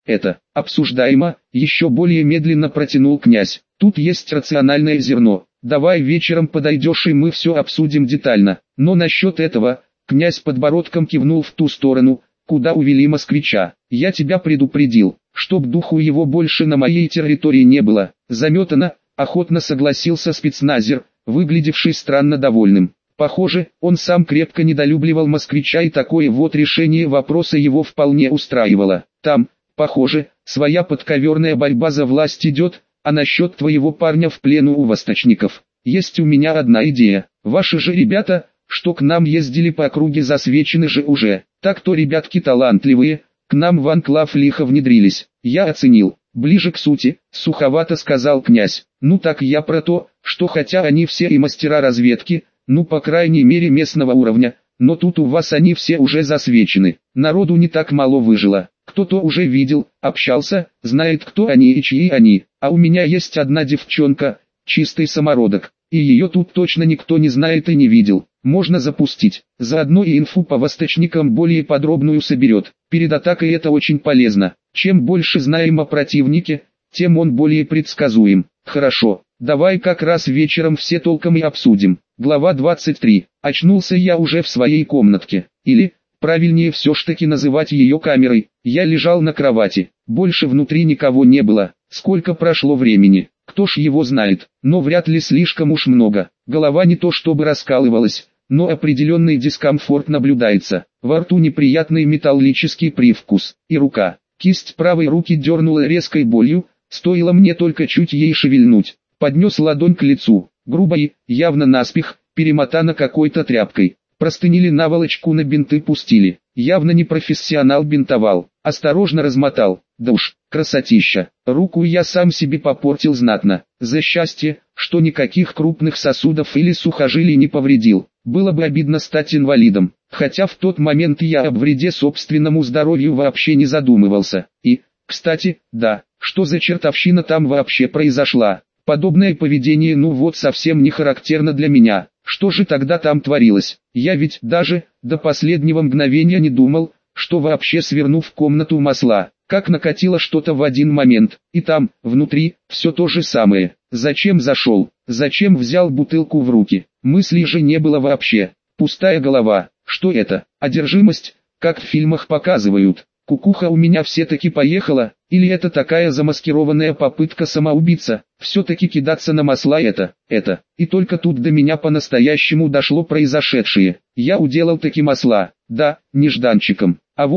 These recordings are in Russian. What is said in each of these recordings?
это обсуждаемо, еще более медленно протянул князь. Тут есть рациональное зерно. Давай вечером подойдешь и мы все обсудим детально. Но насчет этого, князь подбородком кивнул в ту сторону, куда увели москвича. Я тебя предупредил, чтоб духу его больше на моей территории не было. Заметано, охотно согласился спецназер, выглядевший странно довольным. Похоже, он сам крепко недолюбливал москвича и такое вот решение вопроса его вполне устраивало. Там, похоже, своя подковерная борьба за власть идет, а насчет твоего парня в плену у восточников. Есть у меня одна идея. Ваши же ребята, что к нам ездили по округе, засвечены же уже. Так-то ребятки талантливые, к нам в анклав лихо внедрились. Я оценил. Ближе к сути, суховато сказал князь. Ну так я про то, что хотя они все и мастера разведки, ну по крайней мере местного уровня, но тут у вас они все уже засвечены. Народу не так мало выжило. Кто-то уже видел, общался, знает кто они и чьи они. А у меня есть одна девчонка, чистый самородок, и ее тут точно никто не знает и не видел. Можно запустить. Заодно и инфу по восточникам более подробную соберет. Перед атакой это очень полезно. Чем больше знаем о противнике, тем он более предсказуем. Хорошо, давай как раз вечером все толком и обсудим. Глава 23. Очнулся я уже в своей комнатке. Или, правильнее все ж таки называть ее камерой. Я лежал на кровати. Больше внутри никого не было. Сколько прошло времени, кто ж его знает, но вряд ли слишком уж много. Голова не то чтобы раскалывалась, но определенный дискомфорт наблюдается. Во рту неприятный металлический привкус, и рука. Кисть правой руки дернула резкой болью, стоило мне только чуть ей шевельнуть. Поднес ладонь к лицу, грубо и, явно наспех, перемотана какой-то тряпкой. Простынили наволочку, на бинты пустили. Явно не профессионал бинтовал. Осторожно размотал. Да уж, красотища. Руку я сам себе попортил знатно. За счастье, что никаких крупных сосудов или сухожилий не повредил. Было бы обидно стать инвалидом. Хотя в тот момент я об вреде собственному здоровью вообще не задумывался. И, кстати, да, что за чертовщина там вообще произошла? Подобное поведение ну вот совсем не характерно для меня. Что же тогда там творилось? Я ведь даже до последнего мгновения не думал, что вообще сверну в комнату масла. Как накатило что-то в один момент, и там, внутри, все то же самое. Зачем зашел? Зачем взял бутылку в руки? Мыслей же не было вообще. Пустая голова. Что это? Одержимость, как в фильмах показывают. Кукуха у меня все-таки поехала, или это такая замаскированная попытка самоубийца, все-таки кидаться на масла это. И только тут до меня по-настоящему дошло произошедшее. Я уделал таки масла, да, нежданчиком.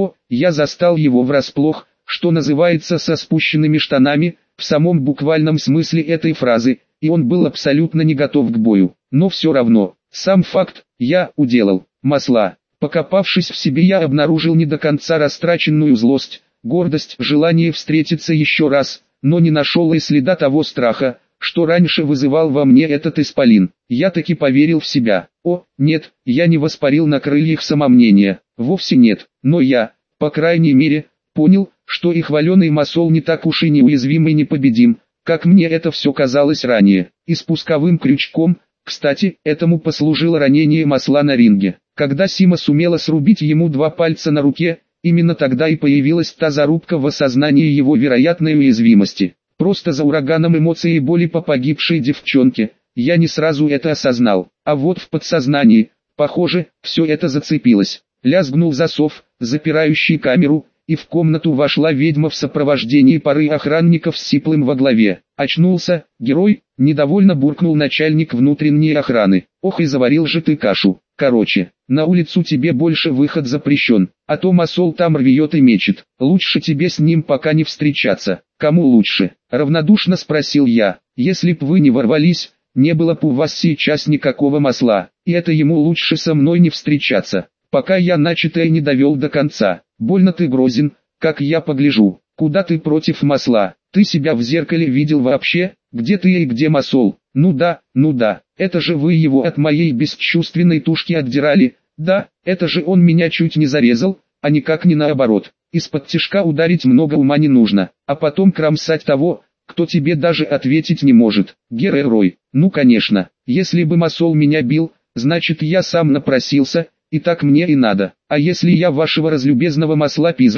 Я застал его врасплох, что называется, со спущенными штанами, в самом буквальном смысле этой фразы, и он был абсолютно не готов к бою. Но все равно, сам факт, я уделал масла. Покопавшись в себе, я обнаружил не до конца растраченную злость, гордость, желание встретиться еще раз, но не нашел и следа того страха, что раньше вызывал во мне этот исполин. Я таки поверил в себя. Нет, я не воспарил на крыльях самомнения, вовсе нет, но я, по крайней мере, понял, что и хваленый масол не так уж и неуязвим и непобедим, как мне это все казалось ранее. И спусковым крючком, кстати, этому послужило ранение масла на ринге. Когда Сима сумела срубить ему 2 пальца на руке, именно тогда и появилась та зарубка в осознании его вероятной уязвимости. Просто за ураганом эмоций и боли по погибшей девчонке, я не сразу это осознал. А вот в подсознании, похоже, все это зацепилось. Лязгнул засов, запирающий камеру, и в комнату вошла ведьма в сопровождении пары охранников с Сиплым во главе. Очнулся, герой, недовольно буркнул начальник внутренней охраны. Ох и заварил же ты кашу. Короче, на улицу тебе больше выход запрещен, а то масол там рвет и мечет. Лучше тебе с ним пока не встречаться. Кому лучше? Равнодушно спросил я. Если б вы не ворвались, не было б у вас сейчас никакого масла, и это ему лучше со мной не встречаться, пока я начатое не довел до конца. Больно ты грозен, как я погляжу. Куда ты против масла? Ты себя в зеркале видел вообще? Где ты и где масол? Ну да, это же вы его от моей бесчувственной тушки отдирали. Да, это же он меня чуть не зарезал, а никак не наоборот. Из-под тишка ударить много ума не нужно, а потом кромсать того, кто тебе даже ответить не может. Герой, ну конечно, если бы масол меня бил, значит я сам напросился, и так мне и надо. А если я вашего разлюбезного масла пизжу,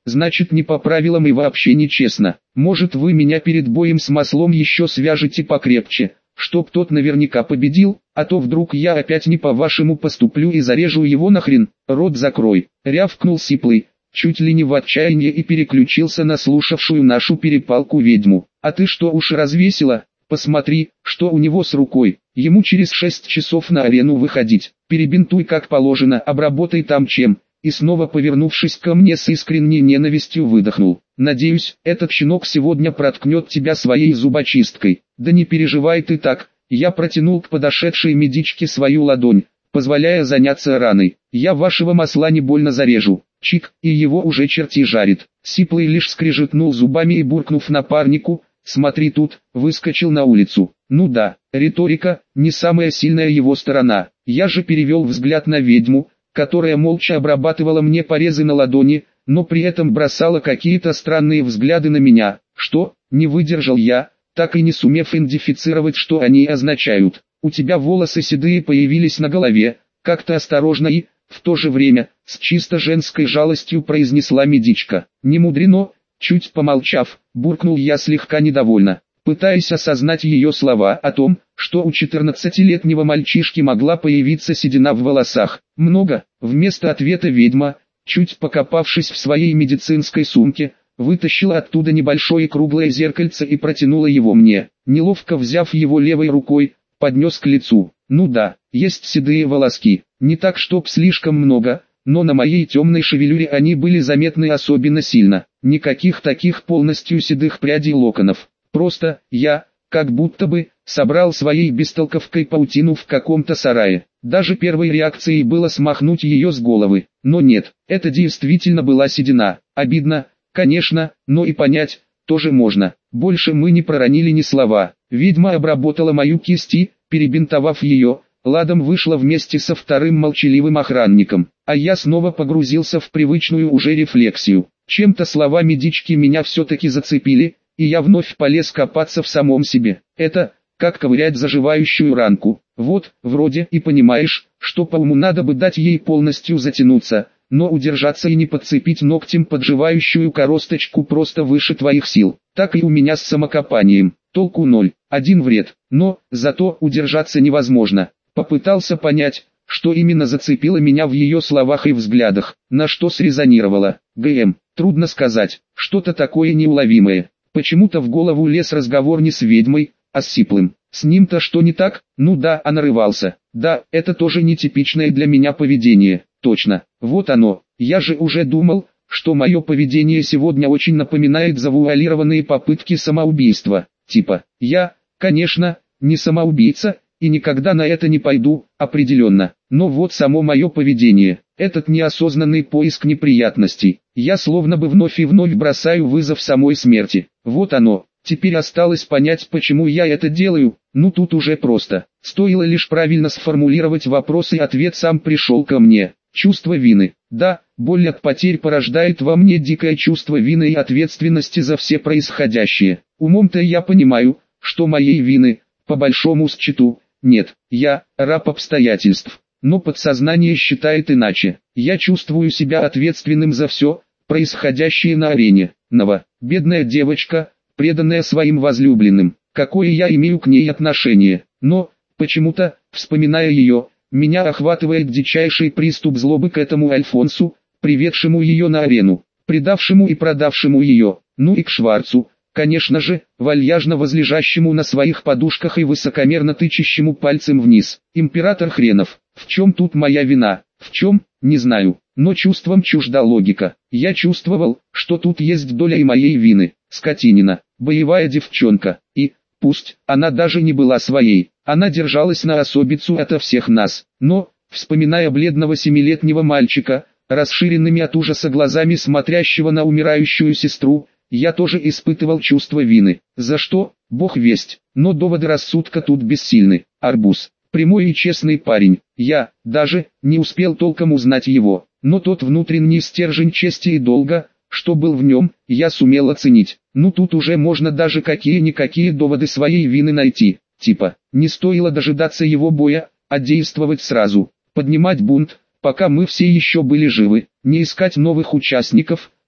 значит не по правилам и вообще нечестно. Может вы меня перед боем с маслом еще свяжете покрепче, чтоб тот наверняка победил, а то вдруг я опять не по-вашему поступлю и зарежу его нахрен. Рот закрой, рявкнул Сиплый, чуть ли не в отчаянии, и переключился на слушавшую нашу перепалку ведьму. А ты что уж развесила? Посмотри, что у него с рукой. Ему через 6 часов на арену выходить. Перебинтуй как положено, обработай там чем. И снова повернувшись ко мне с искренней ненавистью выдохнул. Надеюсь, этот щенок сегодня проткнет тебя своей зубочисткой. Да не переживай ты так. Я протянул к подошедшей медичке свою ладонь, позволяя заняться раной. Я вашего масла не больно зарежу. Чик, и его уже черти жарит. Сиплый лишь скрежетнул зубами и, буркнув напарнику: «Смотри тут», выскочил на улицу. Ну да, риторика, не самая сильная его сторона. Я же перевел взгляд на ведьму, которая молча обрабатывала мне порезы на ладони, но при этом бросала какие-то странные взгляды на меня. Что? Не выдержал я, так и не сумев идентифицировать, что они означают. У тебя волосы седые появились на голове, как-то осторожно и, в то же время, с чисто женской жалостью произнесла медичка. Не мудрено, чуть помолчав, буркнул я слегка недовольно, пытаясь осознать ее слова о том, что у 14-летнего мальчишки могла появиться седина в волосах. Много. Вместо ответа ведьма, чуть покопавшись в своей медицинской сумке, вытащила оттуда небольшое круглое зеркальце и протянула его мне. Неловко взяв его левой рукой, поднес к лицу. Ну да, есть седые волоски, не так чтоб слишком много, но на моей темной шевелюре они были заметны особенно сильно. Никаких таких полностью седых прядей локонов. Просто, я, как будто бы, собрал своей бестолковкой паутину в каком-то сарае. Даже первой реакцией было смахнуть ее с головы. Но нет, это действительно была седина. Обидно, конечно, но и понять тоже можно. Больше мы не проронили ни слова. Ведьма обработала мою кисть и, перебинтовав ее, ладом вышла вместе со вторым молчаливым охранником. А я снова погрузился в привычную уже рефлексию. Чем-то слова медички меня все-таки зацепили, и я вновь полез копаться в самом себе. Это, как ковырять заживающую ранку. Вот, вроде и понимаешь, что по уму надо бы дать ей полностью затянуться, но удержаться и не подцепить ногтем подживающую коросточку просто выше твоих сил. Так и у меня с самокопанием. Толку ноль, один вред, но, зато удержаться невозможно. Попытался понять, что именно зацепило меня в ее словах и взглядах, на что срезонировало. Трудно сказать, что-то такое неуловимое. Почему-то в голову лез разговор не с ведьмой, а с Сиплым. С ним-то что не так? Ну да, а нарывался. Да, это тоже нетипичное для меня поведение. Точно, вот оно. Я же уже думал, что мое поведение сегодня очень напоминает завуалированные попытки самоубийства. Типа, я, конечно, не самоубийца, и никогда на это не пойду, определенно. Но вот само мое поведение, этот неосознанный поиск неприятностей, я словно бы вновь и вновь бросаю вызов самой смерти. Вот оно. Теперь осталось понять, почему я это делаю. Ну тут уже просто. Стоило лишь правильно сформулировать вопрос, и ответ сам пришел ко мне. Чувство вины. Да, боль от потерь порождает во мне дикое чувство вины и ответственности за все происходящее. Умом-то я понимаю, что моей вины, по большому счету, нет. Я раб обстоятельств. Но подсознание считает иначе. Я чувствую себя ответственным за все происходящее на арене. Нова, бедная девочка, преданная своим возлюбленным. Какое я имею к ней отношение? Но, почему-то, вспоминая ее, меня охватывает дичайший приступ злобы к этому Альфонсу, приведшему ее на арену, предавшему и продавшему ее, ну и к Шварцу, конечно же, вальяжно возлежащему на своих подушках и высокомерно тычащему пальцем вниз. Император хренов, в чем тут моя вина? В чем, не знаю, но чувствам чужда логика. Я чувствовал, что тут есть доля и моей вины. Скотинина, боевая девчонка, и, пусть, она даже не была своей, она держалась на особицу ото всех нас. Но, вспоминая бледного 7-летнего мальчика, расширенными от ужаса глазами смотрящего на умирающую сестру, я тоже испытывал чувство вины. За что? Бог весть, но доводы рассудка тут бессильны. Арбуз, прямой и честный парень, я, даже, не успел толком узнать его, но тот внутренний стержень чести и долга, что был в нем, я сумел оценить. Ну тут уже можно даже какие-никакие доводы своей вины найти. Типа, не стоило дожидаться его боя, а действовать сразу. Поднимать бунт, пока мы все еще были живы. Не искать новых участников,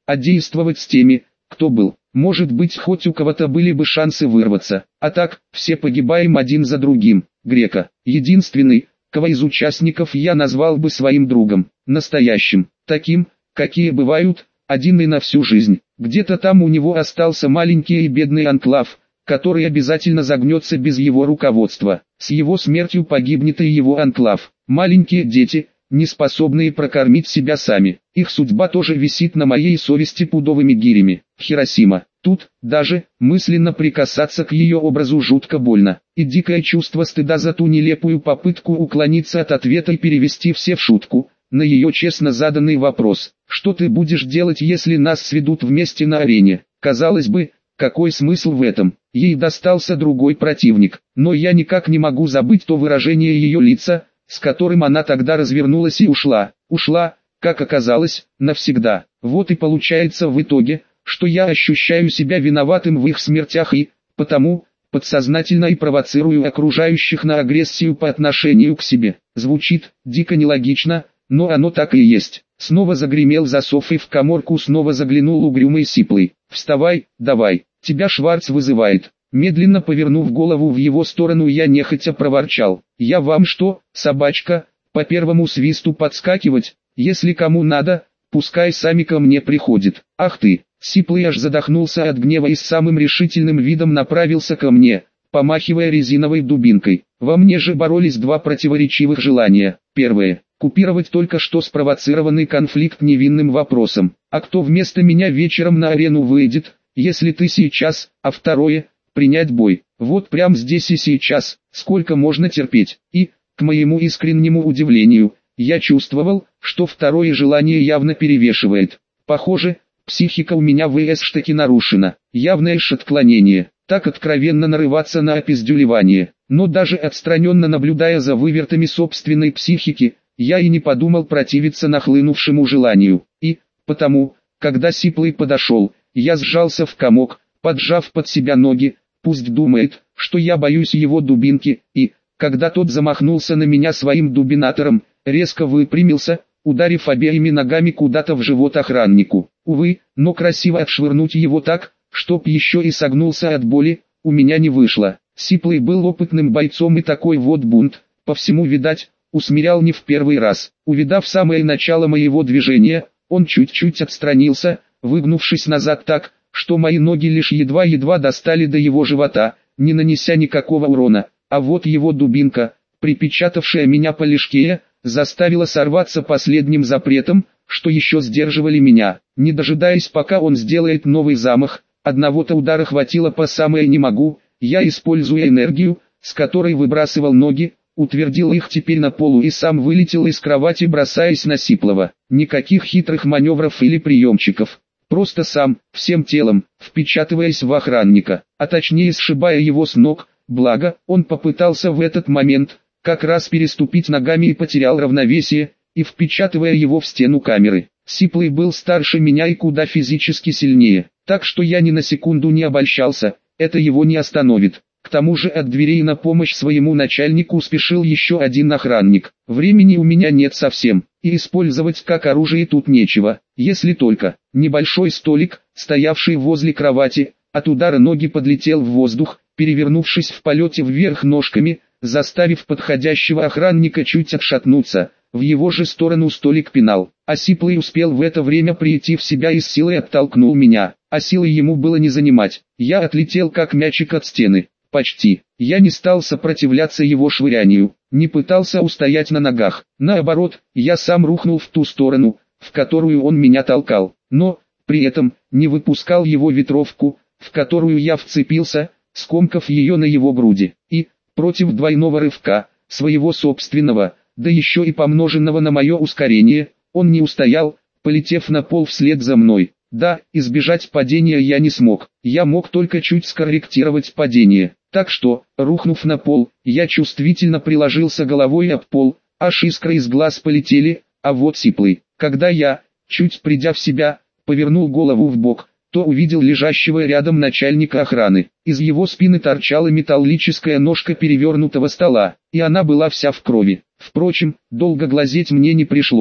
а действовать с теми, кто был. Может быть, хоть у кого-то были бы шансы вырваться, а так, все погибаем один за другим. Грека, единственный, кого из участников я назвал бы своим другом, настоящим, таким, какие бывают, один и на всю жизнь. Где-то там у него остался маленький и бедный анклав, который обязательно загнется без его руководства. С его смертью погибнет и его анклав. Маленькие дети, не способные прокормить себя сами. Их судьба тоже висит на моей совести пудовыми гирями. Хиросима. Тут, даже, мысленно прикасаться к ее образу жутко больно. И дикое чувство стыда за ту нелепую попытку уклониться от ответа и перевести все в шутку, на ее честно заданный вопрос. Что ты будешь делать, если нас сведут вместе на арене? Казалось бы, какой смысл в этом? Ей достался другой противник, но я никак не могу забыть то выражение ее лица, с которым она тогда развернулась и ушла. Ушла, как оказалось, навсегда. Вот и получается в итоге, что я ощущаю себя виноватым в их смертях и, потому, подсознательно и провоцирую окружающих на агрессию по отношению к себе. Звучит дико нелогично, но оно так и есть. Снова загремел засов и в каморку снова заглянул угрюмый Сиплый. «Вставай, давай, тебя Шварц вызывает». Медленно повернув голову в его сторону, я нехотя проворчал. «Я вам что, собачка, по первому свисту подскакивать? Если кому надо, пускай сами ко мне приходит». «Ах ты!» Сиплый аж задохнулся от гнева и с самым решительным видом направился ко мне, помахивая резиновой дубинкой. Во мне же боролись два противоречивых желания. Первое — купировать только что спровоцированный конфликт невинным вопросом. А кто вместо меня вечером на арену выйдет, если ты сейчас? А второе — принять бой. Вот прямо здесь и сейчас. Сколько можно терпеть? И, к моему искреннему удивлению, я чувствовал, что второе желание явно перевешивает. Похоже, психика у меня таки нарушена. Явное отклонение. Так откровенно нарываться на опиздюлевание. Но даже отстраненно наблюдая за вывертами собственной психики, я и не подумал противиться нахлынувшему желанию. И, потому, когда Сиплый подошел, я сжался в комок, поджав под себя ноги, пусть думает, что я боюсь его дубинки, и, когда тот замахнулся на меня своим дубинатором, резко выпрямился, ударив обеими ногами куда-то в живот охраннику. Увы, но красиво отшвырнуть его так, чтоб еще и согнулся от боли, у меня не вышло. Сиплый был опытным бойцом и такой вот бунт, по всему видать, усмирял не в первый раз. Увидав самое начало моего движения, он чуть-чуть отстранился, выгнувшись назад так, что мои ноги лишь едва-едва достали до его живота, не нанеся никакого урона, а вот его дубинка, припечатавшая меня по лишке, заставила сорваться последним запретом, что еще сдерживали меня. Не дожидаясь, пока он сделает новый замах, одного-то удара хватило по самое не могу, я, используя энергию, с которой выбрасывал ноги, утвердил их теперь на полу и сам вылетел из кровати, бросаясь на Сиплова. Никаких хитрых маневров или приемчиков. Просто сам, всем телом, впечатываясь в охранника, а точнее сшибая его с ног, благо, он попытался в этот момент, как раз переступить ногами и потерял равновесие, и впечатывая его в стену камеры. Сиплый был старше меня и куда физически сильнее, так что я ни на секунду не обольщался, это его не остановит. К тому же от дверей на помощь своему начальнику спешил еще один охранник. Времени у меня нет совсем, и использовать как оружие тут нечего, если только небольшой столик, стоявший возле кровати, от удара ноги подлетел в воздух, перевернувшись в полете вверх ножками, заставив подходящего охранника чуть отшатнуться. В его же сторону столик пинал, а Сиплый успел в это время прийти в себя и с силой оттолкнул меня, а силы ему было не занимать. Я отлетел как мячик от стены, почти. Я не стал сопротивляться его швырянию, не пытался устоять на ногах. Наоборот, я сам рухнул в ту сторону, в которую он меня толкал, но, при этом, не выпускал его ветровку, в которую я вцепился, скомкав ее на его груди. И, против двойного рывка, своего собственного, да еще и помноженного на мое ускорение, он не устоял, полетев на пол вслед за мной. Да, избежать падения я не смог, я мог только чуть скорректировать падение. Так что, рухнув на пол, я чувствительно приложился головой об пол, аж искры из глаз полетели, а вот Сиплый, когда я, чуть придя в себя, повернул голову в бок, то увидел лежащего рядом начальника охраны. Из его спины торчала металлическая ножка перевернутого стола, и она была вся в крови. Впрочем, долго глазеть мне не пришлось,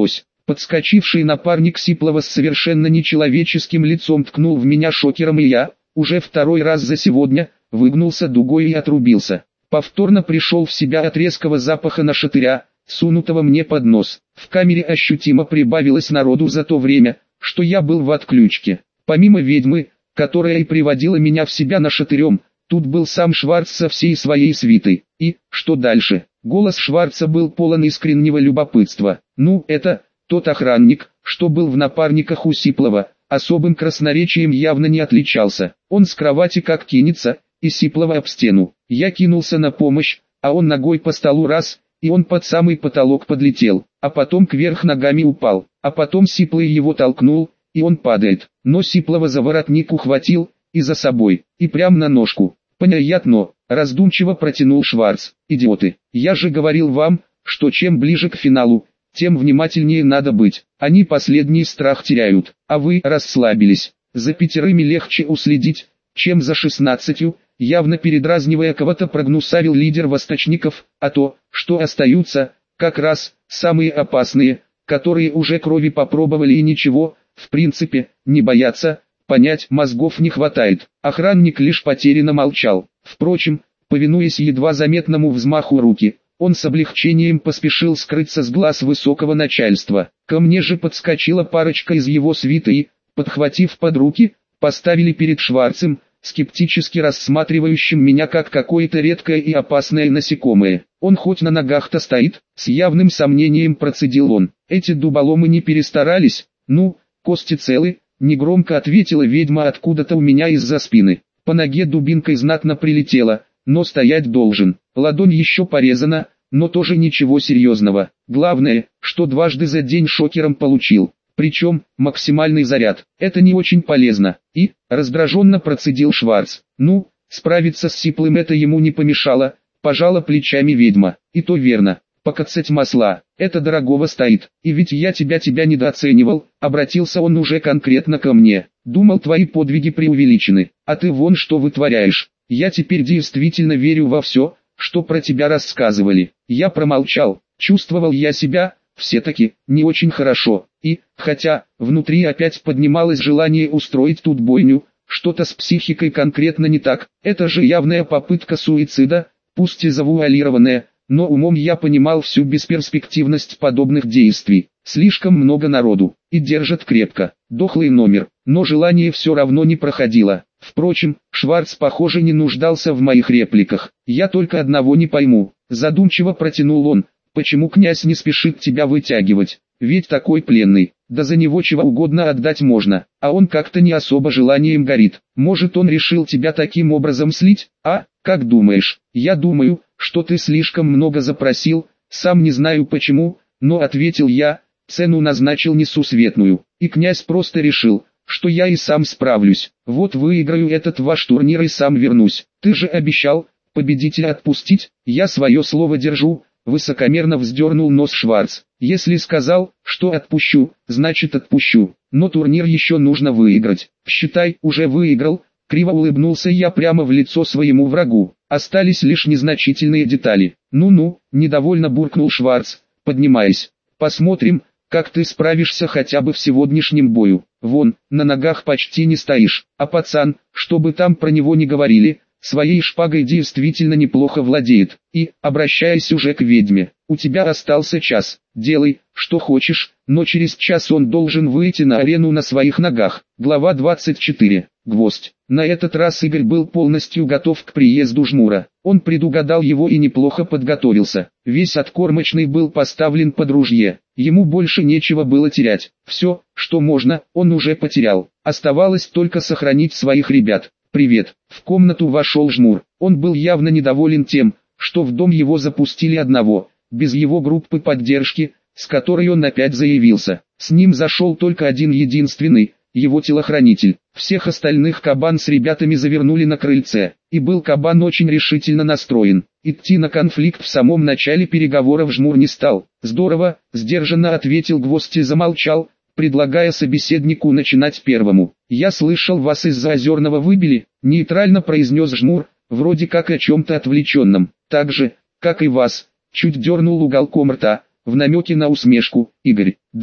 Подскочивший напарник Сиплова с совершенно нечеловеческим лицом ткнул в меня шокером, и я, уже второй раз за сегодня, выгнулся дугой и отрубился. Повторно пришел в себя от резкого запаха нашатыря, сунутого мне под нос. В камере ощутимо прибавилось народу за то время, что я был в отключке. Помимо ведьмы, которая и приводила меня в себя нашатырем, тут был сам Шварц со всей своей свитой. И, что дальше? Голос Шварца был полон искреннего любопытства. Ну, это, тот охранник, что был в напарниках у Сиплова, особым красноречием явно не отличался. Он с кровати как кинется, и Сиплова об стену. Я кинулся на помощь, а он ногой по столу раз, и он под самый потолок подлетел, а потом кверх ногами упал, а потом Сиплый его толкнул, и он падает. Но Сиплова за воротник ухватил, и за собой, и прям на ножку. Понятно, раздумчиво протянул Шварц. Идиоты, я же говорил вам, что чем ближе к финалу, тем внимательнее надо быть. Они последний страх теряют, а вы расслабились. За 5 легче уследить, чем за 16, явно передразнивая кого-то, прогнусавил лидер восточников, а то, что остаются, как раз, самые опасные, которые уже крови попробовали и ничего, в принципе, не боятся, понять мозгов не хватает. Охранник лишь потерянно молчал. Впрочем, повинуясь едва заметному взмаху руки, он с облегчением поспешил скрыться с глаз высокого начальства. Ко мне же подскочила парочка из его свиты и, подхватив под руки, поставили перед Шварцем, скептически рассматривающим меня как какое-то редкое и опасное насекомое. Он хоть на ногах-то стоит, с явным сомнением процедил он. Эти дуболомы не перестарались, ну, кости целы, негромко ответила ведьма откуда-то у меня из-за спины. По ноге дубинкой знатно прилетела, но стоять должен. Ладонь еще порезана, но тоже ничего серьезного. Главное, что дважды за день шокером получил. Причем, максимальный заряд. Это не очень полезно. И, раздраженно процедил Шварц. Ну, справиться с Сиплым это ему не помешало, пожала плечами ведьма. И то верно. Покацать масла, это дорогого стоит. И ведь я тебя недооценивал, обратился он уже конкретно ко мне. Думал, твои подвиги преувеличены, а ты вон что вытворяешь. Я теперь действительно верю во все, что про тебя рассказывали. Я промолчал, чувствовал я себя, все-таки, не очень хорошо. И, хотя, внутри опять поднималось желание устроить тут бойню, что-то с психикой конкретно не так. Это же явная попытка суицида, пусть и завуалированная, но умом я понимал всю бесперспективность подобных действий. Слишком много народу, и держат крепко. Дохлый номер, но желание все равно не проходило. Впрочем, Шварц, похоже, не нуждался в моих репликах. Я только одного не пойму. Задумчиво протянул он. Почему князь не спешит тебя вытягивать? Ведь такой пленный, да за него чего угодно отдать можно, а он как-то не особо желанием горит. Может, он решил тебя таким образом слить, а? Как думаешь? Я думаю, что ты слишком много запросил, сам не знаю почему, но ответил я, цену назначил несусветную, и князь просто решил, что я и сам справлюсь. Вот выиграю этот ваш турнир и сам вернусь. Ты же обещал победителя отпустить, я свое слово держу. Высокомерно вздернул нос Шварц. Если сказал, что отпущу, значит отпущу. Но турнир еще нужно выиграть. Считай, уже выиграл. Криво улыбнулся я прямо в лицо своему врагу. Остались лишь незначительные детали. Ну-ну, недовольно буркнул Шварц, поднимаясь. Посмотрим, как ты справишься хотя бы в сегодняшнем бою. Вон, на ногах почти не стоишь. А пацан, чтобы там про него не говорили, своей шпагой действительно неплохо владеет. И, обращаясь уже к ведьме, у тебя остался час, делай, что хочешь, но через час он должен выйти на арену на своих ногах. Глава 24. Гвоздь. На этот раз Игорь был полностью готов к приезду Жмура. Он предугадал его и неплохо подготовился. Весь откормочный был поставлен под ружье. Ему больше нечего было терять. Все, что можно, он уже потерял. Оставалось только сохранить своих ребят. «Привет». В комнату вошел Жмур. Он был явно недоволен тем, что в дом его запустили одного, без его группы поддержки, с которой он опять заявился. С ним зашел только один единственный, его телохранитель. Всех остальных Кабан с ребятами завернули на крыльце, и был Кабан очень решительно настроен. Идти на конфликт в самом начале переговоров Жмур не стал. «Здорово», — сдержанно ответил Гвоздь и замолчал, предлагая собеседнику начинать первому. «Я слышал, вас из-за Озерного выбили», — нейтрально произнес Жмур, вроде как о чем-то отвлеченном. «Так же, как и вас», — чуть дернул уголком рта, в намеке на усмешку, Игорь. «Да,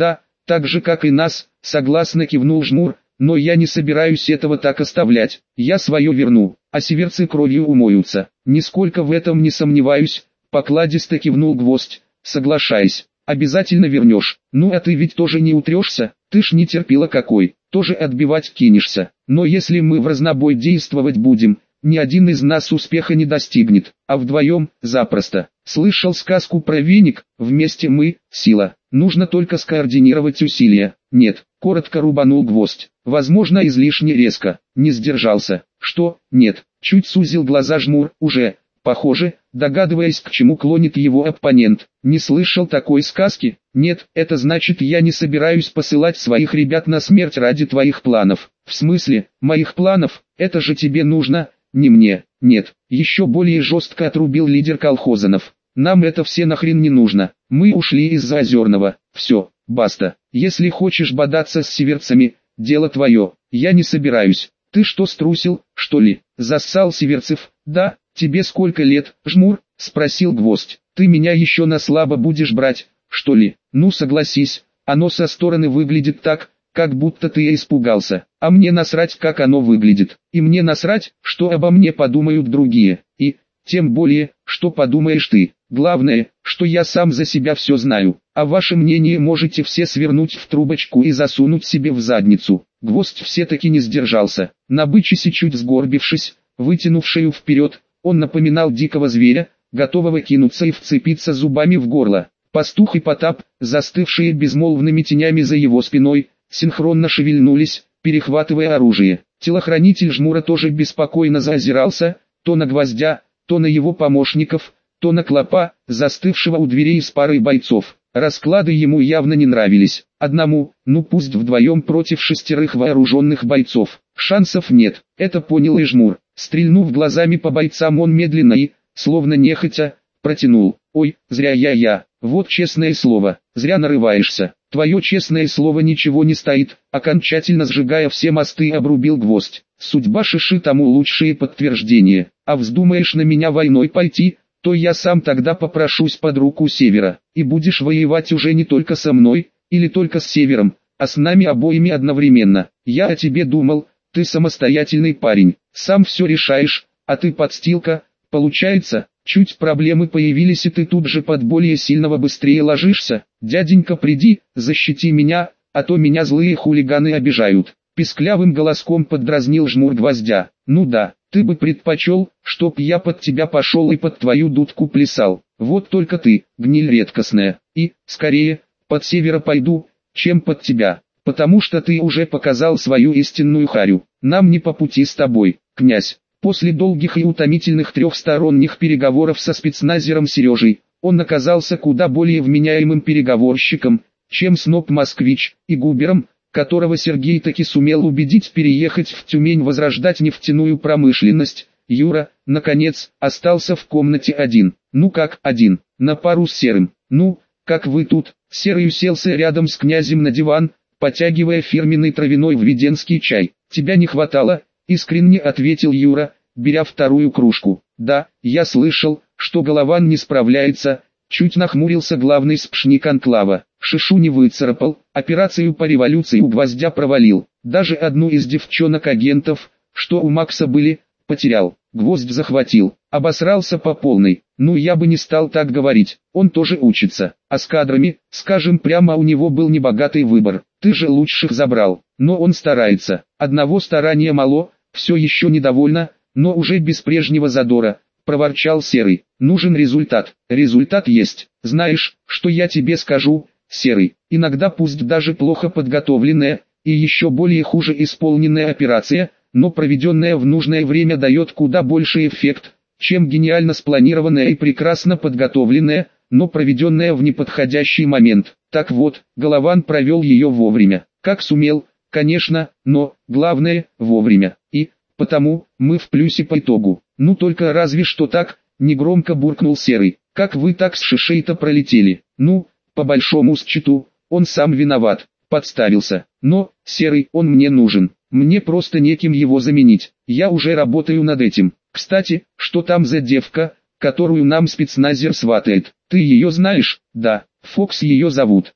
Так же как и нас, согласно кивнул Жмур, но я не собираюсь этого так оставлять. Я свое верну, а северцы кровью умоются. Нисколько в этом не сомневаюсь, покладисто кивнул Гвоздь, соглашаясь. Обязательно вернешь. Ну а ты ведь тоже не утрешься, ты ж не терпила какой, тоже отбивать кинешься. Но если мы в разнобой действовать будем, ни один из нас успеха не достигнет, а вдвоем – запросто. Слышал сказку про веник, вместе мы – сила. Нужно только скоординировать усилия. Нет, коротко рубанул Гвоздь. Возможно, излишне резко. Не сдержался. Что? Нет. Чуть сузил глаза Жмур. Уже. Похоже, догадываясь, к чему клонит его оппонент. Не слышал такой сказки? Нет, это значит, я не собираюсь посылать своих ребят на смерть ради твоих планов. В смысле, моих планов? Это же тебе нужно, не мне. Нет. Еще более жестко отрубил лидер колхозанов. Нам это все нахрен не нужно. Мы ушли из-за Озерного. Все, баста. Если хочешь бодаться с северцами, дело твое. Я не собираюсь. Ты что, струсил, что ли? Зассал северцев? Да. Тебе сколько лет, Жмур? Спросил Гвоздь. Ты меня еще на слабо будешь брать, что ли? Ну согласись, оно со стороны выглядит так, как будто ты испугался. А мне насрать, как оно выглядит. И мне насрать, что обо мне подумают другие. И, тем более, что подумаешь ты. Главное, что я сам за себя все знаю. А ваше мнение можете все свернуть в трубочку и засунуть себе в задницу. Гвоздь все-таки не сдержался. Набычись и чуть сгорбившись, вытянув шею вперед, он напоминал дикого зверя, готового кинуться и вцепиться зубами в горло. Пастух и Потап, застывшие безмолвными тенями за его спиной, синхронно шевельнулись, перехватывая оружие. Телохранитель Жмура тоже беспокойно заозирался, то на Гвоздя, то на его помощников, то на Клопа, застывшего у дверей с парой бойцов. Расклады ему явно не нравились. Одному, ну пусть вдвоем против 6 вооруженных бойцов. Шансов нет, это понял и Жмур. Стрельнув глазами по бойцам, он медленно и, словно нехотя, протянул. Ой, зря я. Вот честное слово, зря нарываешься. Твое честное слово ничего не стоит. Окончательно сжигая все мосты, обрубил Гвоздь. Судьба Шиши тому лучшее подтверждение. А вздумаешь на меня войной пойти, то я сам тогда попрошусь под руку Севера. И будешь воевать уже не только со мной, или только с Севером, а с нами обоими одновременно. Я о тебе думал, ты самостоятельный парень, сам все решаешь, а ты подстилка. Получается, чуть проблемы появились и ты тут же под более сильного быстрее ложишься. Дяденька, приди, защити меня, а то меня злые хулиганы обижают. Писклявым голоском поддразнил Жмур Гвоздя. Ну да, ты бы предпочел, чтоб я под тебя пошел и под твою дудку плясал. Вот только ты, гниль редкостная, и, скорее, под Севера пойду, чем под тебя. Потому что ты уже показал свою истинную харю. Нам не по пути с тобой, князь. После долгих и утомительных трехсторонних переговоров со спецназером Сережей, он оказался куда более вменяемым переговорщиком, чем Сноб Москвич, и Губером, которого Сергей таки сумел убедить переехать в Тюмень возрождать нефтяную промышленность. Юра, наконец, остался в комнате один. Ну как один, на пару с Серым. Ну, как вы тут? Серый уселся рядом с князем на диван, потягивая фирменный травяной введенский чай. Тебя не хватало, искренне ответил Юра, беря вторую кружку. Да, я слышал, что Голован не справляется, чуть нахмурился главный спшник анклава. Шишу не выцарапал, операцию по революции у Гвоздя провалил. Даже одну из девчонок-агентов, что у Макса были, потерял. Гвоздь захватил, обосрался по полной. Ну я бы не стал так говорить, он тоже учится. А с кадрами, скажем прямо, у него был небогатый выбор. Ты же лучших забрал, но он старается. Одного старания мало, все еще недовольно, но уже без прежнего задора, проворчал Серый. Нужен результат. Результат есть. Знаешь, что я тебе скажу, Серый? Иногда пусть даже плохо подготовленная, и еще более хуже исполненная операция, но проведенная в нужное время дает куда больший эффект, чем гениально спланированная и прекрасно подготовленная, но проведенная в неподходящий момент. Так вот, Голован провел ее вовремя. Как сумел, конечно, но, главное, вовремя. И, потому, мы в плюсе по итогу. Ну только разве что так, негромко буркнул Серый. Как вы так с Шишей-то пролетели? Ну, по большому счету, он сам виноват, подставился. Но, Серый, он мне нужен. Мне просто неким его заменить. Я уже работаю над этим. Кстати, что там за девка, которую нам спецназер сватает? Ты ее знаешь? Да, Фокс ее зовут.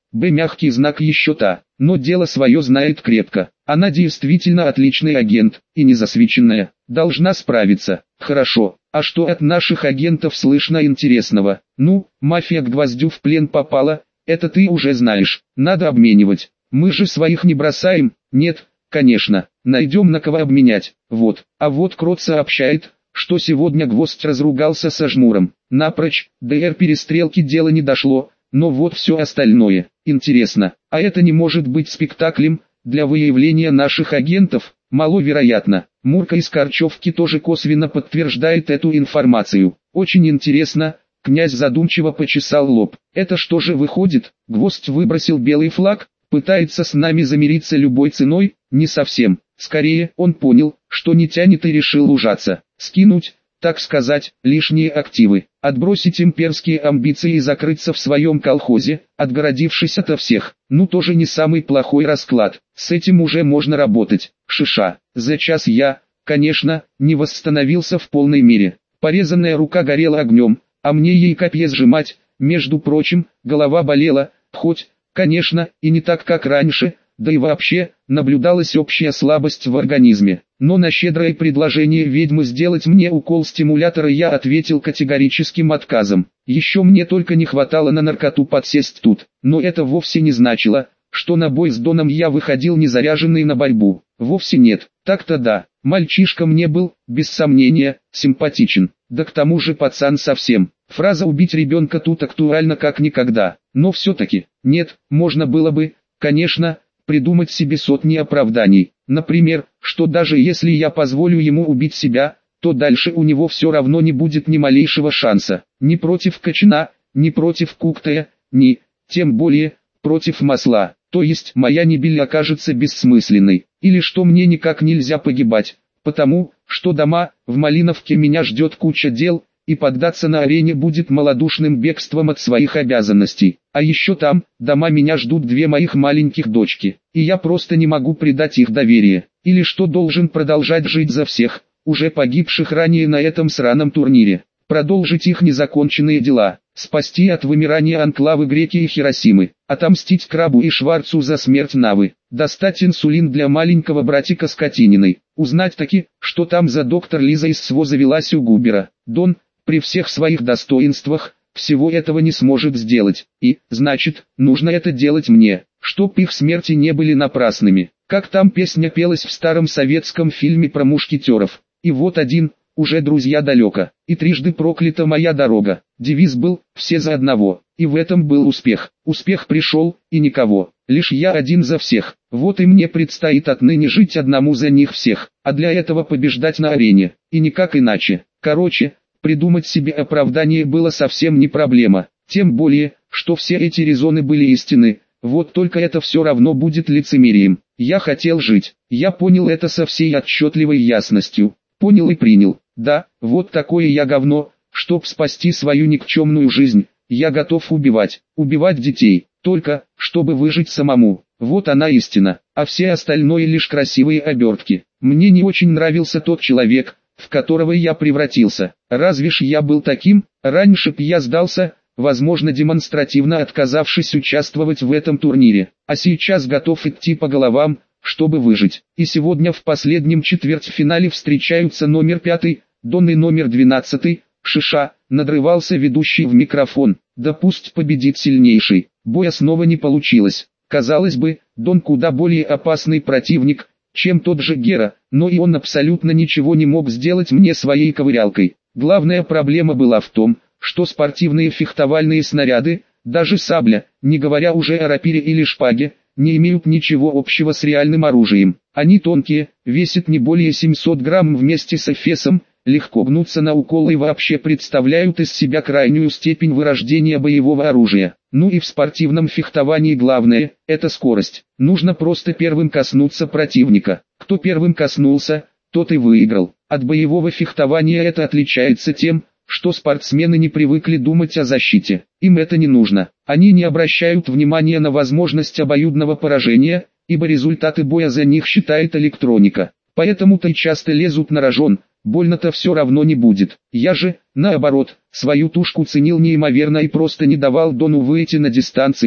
Б. Мягкий знак еще та, но дело свое знает крепко. Она действительно отличный агент, и не засвеченная. Должна справиться. Хорошо. А что от наших агентов слышно интересного? Ну, мафия к Гвоздю в плен попала, это ты уже знаешь. Надо обменивать. Мы же своих не бросаем. Нет, конечно. Найдем на кого обменять. Вот. А вот Крот сообщает, что сегодня Гвоздь разругался со Жмуром. Напрочь, до перестрелки дело не дошло, но вот все остальное. Интересно, а это не может быть спектаклем для выявления наших агентов? Маловероятно. Мурка из Корчевки тоже косвенно подтверждает эту информацию. Очень интересно. Князь задумчиво почесал лоб. Это что же выходит? Гвоздь выбросил белый флаг, пытается с нами замириться любой ценой? Не совсем. Скорее, он понял, что не тянет и решил ужаться. Скинуть, так сказать, лишние активы, отбросить имперские амбиции и закрыться в своем колхозе, отгородившись ото всех. Ну тоже не самый плохой расклад, с этим уже можно работать. Шиша, за час я, конечно, не восстановился в полной мере. Порезанная рука горела огнем, а мне ей копье сжимать, между прочим, голова болела, хоть, конечно, и не так как раньше, да и вообще, наблюдалась общая слабость в организме. Но на щедрое предложение ведьмы сделать мне укол стимулятора я ответил категорическим отказом. Еще мне только не хватало на наркоту подсесть тут. Но это вовсе не значило, что на бой с Доном я выходил не заряженный на борьбу. Вовсе нет. Так-то да, мальчишка мне был, без сомнения, симпатичен. Да к тому же пацан совсем. Фраза «убить ребенка» тут актуальна как никогда. Но все-таки, нет, можно было бы, конечно, придумать себе сотни оправданий. Например, что даже если я позволю ему убить себя, то дальше у него все равно не будет ни малейшего шанса. Ни против Кочана, ни против Куктая, ни, тем более, против Масла. То есть моя гибель окажется бессмысленной. Или что мне никак нельзя погибать, потому что дома, в Малиновке меня ждет куча дел, и поддаться на арене будет малодушным бегством от своих обязанностей. А еще там, дома меня ждут две моих маленьких дочки, и я просто не могу предать их доверие. Или что должен продолжать жить за всех, уже погибших ранее на этом сраном турнире. Продолжить их незаконченные дела, спасти от вымирания анклавы Греки и Хиросимы, отомстить Крабу и Шварцу за смерть Навы, достать инсулин для маленького братика Скотининой, узнать таки, что там за доктор Лиза из СВО завелась у Губера. Дон, при всех своих достоинствах, всего этого не сможет сделать, и, значит, нужно это делать мне, чтоб их смерти не были напрасными, как там песня пелась в старом советском фильме про мушкетеров. И вот один, уже друзья далеко, и трижды проклята моя дорога. Девиз был «все за одного», и в этом был успех. Успех пришел, и никого, лишь я один за всех. Вот и мне предстоит отныне жить одному за них всех, а для этого побеждать на арене, и никак иначе. Короче, придумать себе оправдание было совсем не проблема, тем более, что все эти резоны были истинны, вот только это все равно будет лицемерием. Я хотел жить, я понял это со всей отчетливой ясностью, понял и принял. Да, вот такое я говно, чтоб спасти свою никчемную жизнь, я готов убивать детей, только, чтобы выжить самому. Вот она истина, а все остальное лишь красивые обертки. Мне не очень нравился тот человек, в которого я превратился. Разве ж я был таким? Раньше б я сдался, возможно демонстративно отказавшись участвовать в этом турнире, а сейчас готов идти по головам, чтобы выжить. И сегодня в последнем четвертьфинале встречаются номер 5, Дон и номер 12, Шиша, надрывался ведущий в микрофон. Да пусть победит сильнейший. Боя снова не получилось. Казалось бы, Дон куда более опасный противник, чем тот же Гера, но и он абсолютно ничего не мог сделать мне своей ковырялкой. Главная проблема была в том, что спортивные фехтовальные снаряды, даже сабля, не говоря уже о рапире или шпаге, не имеют ничего общего с реальным оружием. Они тонкие, весят не более 700 грамм вместе с эфесом, легко гнутся на укол и вообще представляют из себя крайнюю степень вырождения боевого оружия. Ну и в спортивном фехтовании главное – это скорость. Нужно просто первым коснуться противника. Кто первым коснулся, тот и выиграл. От боевого фехтования это отличается тем, что спортсмены не привыкли думать о защите. Им это не нужно. Они не обращают внимания на возможность обоюдного поражения, ибо результаты боя за них считает электроника. Поэтому-то и часто лезут на рожон. Больно-то все равно не будет. Я же, наоборот, свою тушку ценил неимоверно и просто не давал Дону выйти на дистанцию,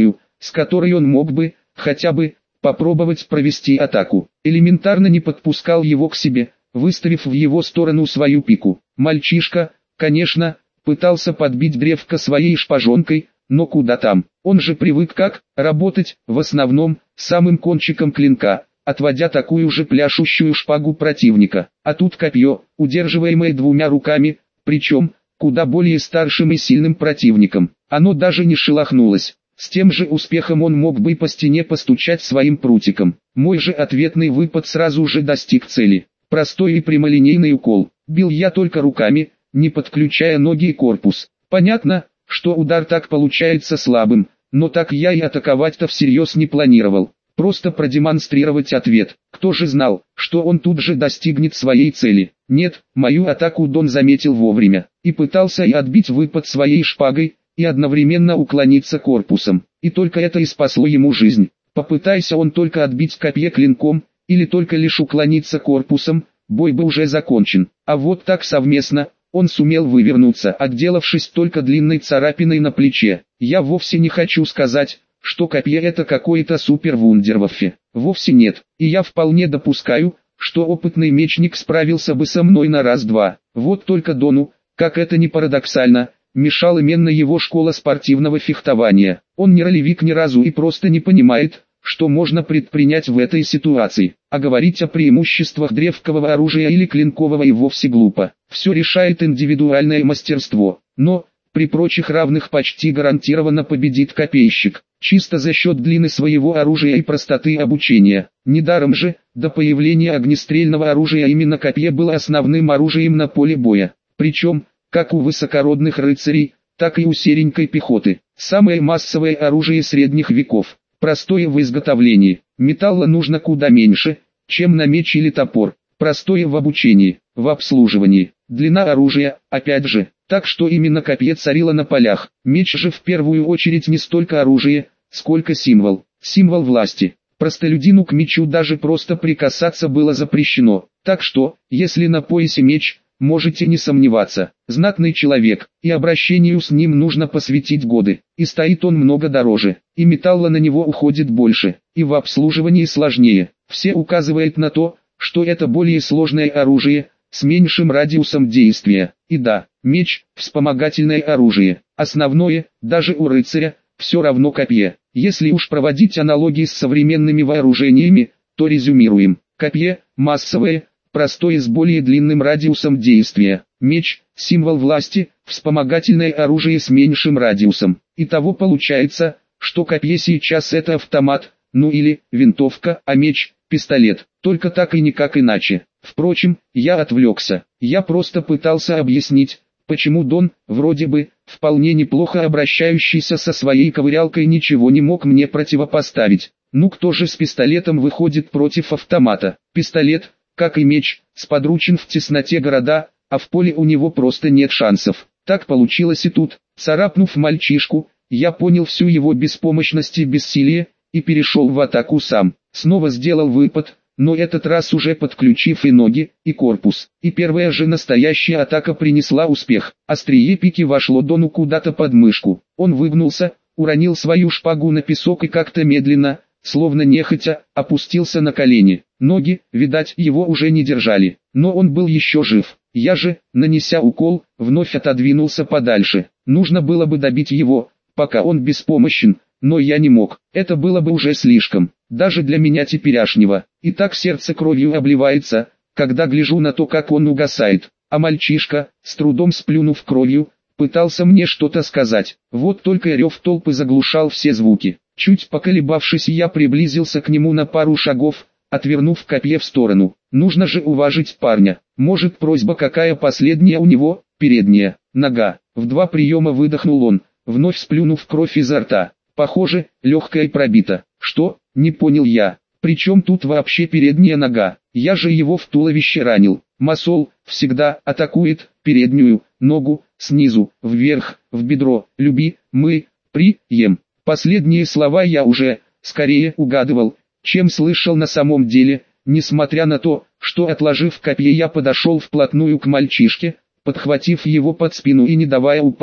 с которой он мог бы, хотя бы, попробовать провести атаку. Элементарно не подпускал его к себе, выставив в его сторону свою пику. Мальчишка, конечно, пытался подбить древко своей шпажонкой, но куда там, он же привык работать, в основном, самым кончиком клинка, отводя такую же пляшущую шпагу противника. А тут копье, удерживаемое двумя руками, причем, куда более старшим и сильным противником. Оно даже не шелохнулось. С тем же успехом он мог бы по стене постучать своим прутиком. Мой же ответный выпад сразу же достиг цели. Простой и прямолинейный укол. Бил я только руками, не подключая ноги и корпус. Понятно, что удар так получается слабым, но так я и атаковать-то всерьез не планировал. Просто продемонстрировать ответ. Кто же знал, что он тут же достигнет своей цели? Нет, мою атаку Дон заметил вовремя, и пытался и отбить выпад своей шпагой, и одновременно уклониться корпусом. И только это и спасло ему жизнь. Попытайся он только отбить копье клинком, или только лишь уклониться корпусом, бой бы уже закончен. А вот так совместно, он сумел вывернуться, отделавшись только длинной царапиной на плече. Я вовсе не хочу сказать, что копье это какое-то супер-вундерваффе. Вовсе нет, и я вполне допускаю, что опытный мечник справился бы со мной на раз-два. Вот только Дону, как это ни парадоксально, мешала именно его школа спортивного фехтования. Он не ролевик ни разу и просто не понимает, что можно предпринять в этой ситуации. А говорить о преимуществах древкового оружия или клинкового и вовсе глупо. Все решает индивидуальное мастерство. Но, при прочих равных почти гарантированно победит копейщик, чисто за счет длины своего оружия и простоты обучения. Недаром же, до появления огнестрельного оружия именно копье было основным оружием на поле боя. Причем, как у высокородных рыцарей, так и у серенькой пехоты. Самое массовое оружие средних веков. Простое в изготовлении. Металла нужно куда меньше, чем на меч или топор. Простое в обучении, в обслуживании. Длина оружия, опять же, так что именно копье царило на полях. Меч же в первую очередь не столько оружие, сколько символ. Символ власти. Простолюдину к мечу даже просто прикасаться было запрещено. Так что, если на поясе меч, можете не сомневаться, знатный человек, и обращению с ним нужно посвятить годы, и стоит он много дороже, и металла на него уходит больше, и в обслуживании сложнее. Все указывает на то, что это более сложное оружие, с меньшим радиусом действия. И да, меч – вспомогательное оружие, основное, даже у рыцаря, все равно копье. Если уж проводить аналогии с современными вооружениями, то резюмируем. Копье – массовое, простое с более длинным радиусом действия. Меч – символ власти, вспомогательное оружие с меньшим радиусом. Итого получается, что копье сейчас это автомат, ну или винтовка, а меч – пистолет. Только так и никак иначе. Впрочем, я отвлекся. Я просто пытался объяснить, почему Дон, вроде бы, вполне неплохо обращающийся со своей ковырялкой, ничего не мог мне противопоставить. Ну кто же с пистолетом выходит против автомата? Пистолет, как и меч, сподручен в тесноте города, а в поле у него просто нет шансов. Так получилось и тут. Царапнув мальчишку, я понял всю его беспомощность и бессилие, и перешел в атаку сам. Снова сделал выпад, но этот раз уже подключив и ноги, и корпус. И первая же настоящая атака принесла успех. Острие пики вошло Дону куда-то под мышку. Он выгнулся, уронил свою шпагу на песок и как-то медленно, словно нехотя, опустился на колени. Ноги, видать, его уже не держали, но он был еще жив. Я же, нанеся укол, вновь отодвинулся подальше. Нужно было бы добить его, пока он беспомощен, но я не мог. Это было бы уже слишком, даже для меня теперяшнего. И так сердце кровью обливается, когда гляжу на то, как он угасает. А мальчишка, с трудом сплюнув кровью, пытался мне что-то сказать. Вот только рев толпы заглушал все звуки. Чуть поколебавшись, я приблизился к нему на пару шагов, отвернув копье в сторону. Нужно же уважить парня. Может, просьба какая последняя у него? Передняя нога. В 2 приема выдохнул он, вновь сплюнув кровь изо рта. Похоже, легкая пробита. Что? Не понял я. Причем тут вообще передняя нога? Я же его в туловище ранил. Масол всегда атакует переднюю ногу снизу вверх, в бедро. Люби, мы, прием. Последние слова я уже, скорее угадывал, чем слышал на самом деле, несмотря на то, что отложив копье я подошел вплотную к мальчишке, подхватив его под спину и не давая упасть.